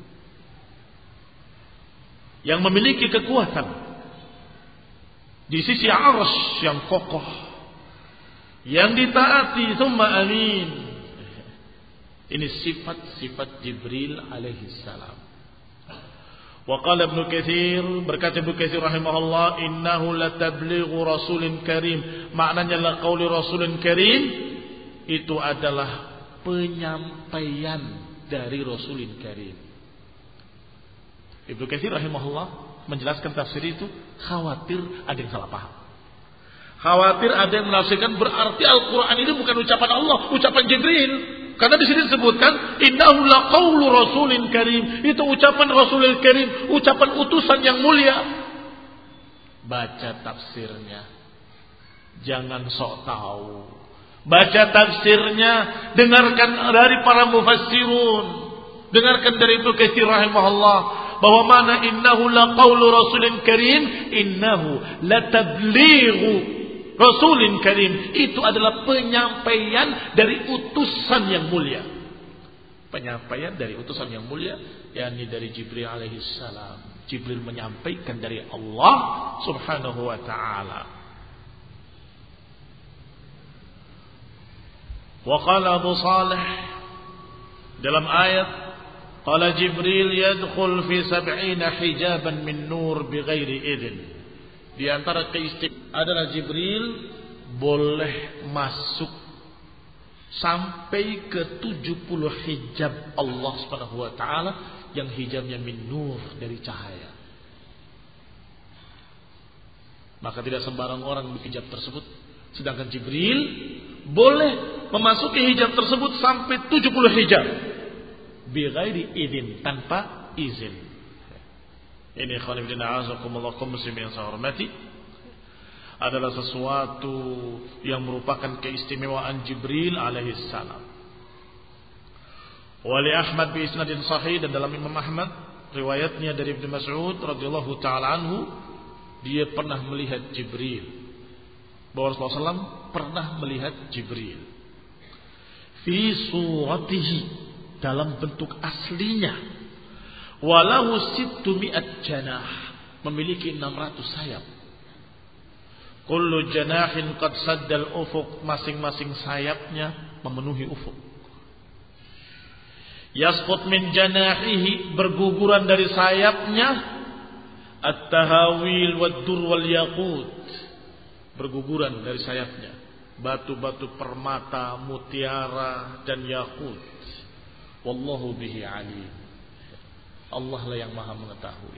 S1: yang memiliki kekuatan di sisi arsy yang kokoh, yang ditaati, thumma amin. Ini sifat-sifat Jibril alaihi salam. Wa qala Ibnu Katsir, berkata Ibnu Katsir rahimahullah, innahu latablighu rasulin karim. Maknanya la qauli rasulin karim itu adalah penyampaian dari rasulin karim. Ibnu Katsir rahimahullah menjelaskan tafsir itu, khawatir ada yang salah paham. Khawatir ada yang menafsirkan berarti Al-Quran ini bukan ucapan Allah, ucapan Jibril. Karena di sini disebutkan innahu laqaulu rasulin karim, itu ucapan Rasulul Karim, ucapan utusan yang mulia. Baca tafsirnya, jangan sok tahu. Baca tafsirnya, dengarkan dari para mufassirun, dengarkan dari Ibnu Katsir rahimahullah bahwa mana innahu laqaulu rasulin karim, innahu latablighu rasulin karim, itu adalah penyampaian dari utusan yang mulia. Penyampaian dari utusan yang mulia, yakni dari Jibril alaihi salam. Jibril menyampaikan dari Allah subhanahu wa ta'ala. Wa qala Abu Salih dalam ayat, qala Jibril yadkhul fi sab'ina hijaban min nur bighairi idin. Di antara keistimewaan adalah Jibril boleh masuk sampai ke tujuh puluh hijab Allah Subhanahu wa taala yang hijabnya min nur, dari cahaya. Maka tidak sembarang orang di hijab tersebut, sedangkan Jibril boleh memasuki hijab tersebut sampai tujuh puluh hijab bighairi idin, tanpa izin. Ini ikhwan fillah azakumullah kaum muslimin yang saya hormati, adalah sesuatu yang merupakan keistimewaan Jibril alaihi salam. Wa li Ahmad bi isnadin sahih, dan dalam Imam Ahmad riwayatnya dari Ibnu Mas'ud radhiyallahu taala anhu, dia pernah melihat Jibril. Bahwa Rasulullah sallallahu alaihi wasallam pernah melihat Jibril fi suratihi, dalam bentuk aslinya. Walahu sittu mi'at janah, memiliki enam ratus sayap. Kullu janahin qad saddal ufuq, masing-masing sayapnya memenuhi ufuk. Yasqut min janahihi, berguguran dari sayapnya at-tahawil wad-dur wal yaqut, berguguran dari sayapnya batu-batu permata, mutiara dan yakut. Wallahu bihi alim. Allah lah yang maha mengetahui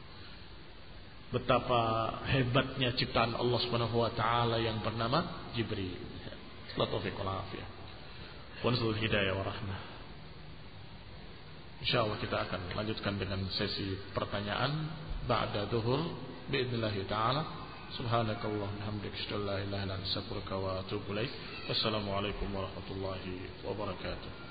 S1: betapa hebatnya ciptaan Allah Subhanahu wa taala yang bernama Jibril. Sallallahu alaihi wa sallam hidayah wa rahmah. Insyaallah kita akan lanjutkan dengan sesi pertanyaan ba'da zuhur باذنillah taala. Subhanakallah bihamdika asyhadu an la ilaha illa anta astaghfiruka wa atubu ilaik. Wassalamu alaikum warahmatullahi wabarakatuh.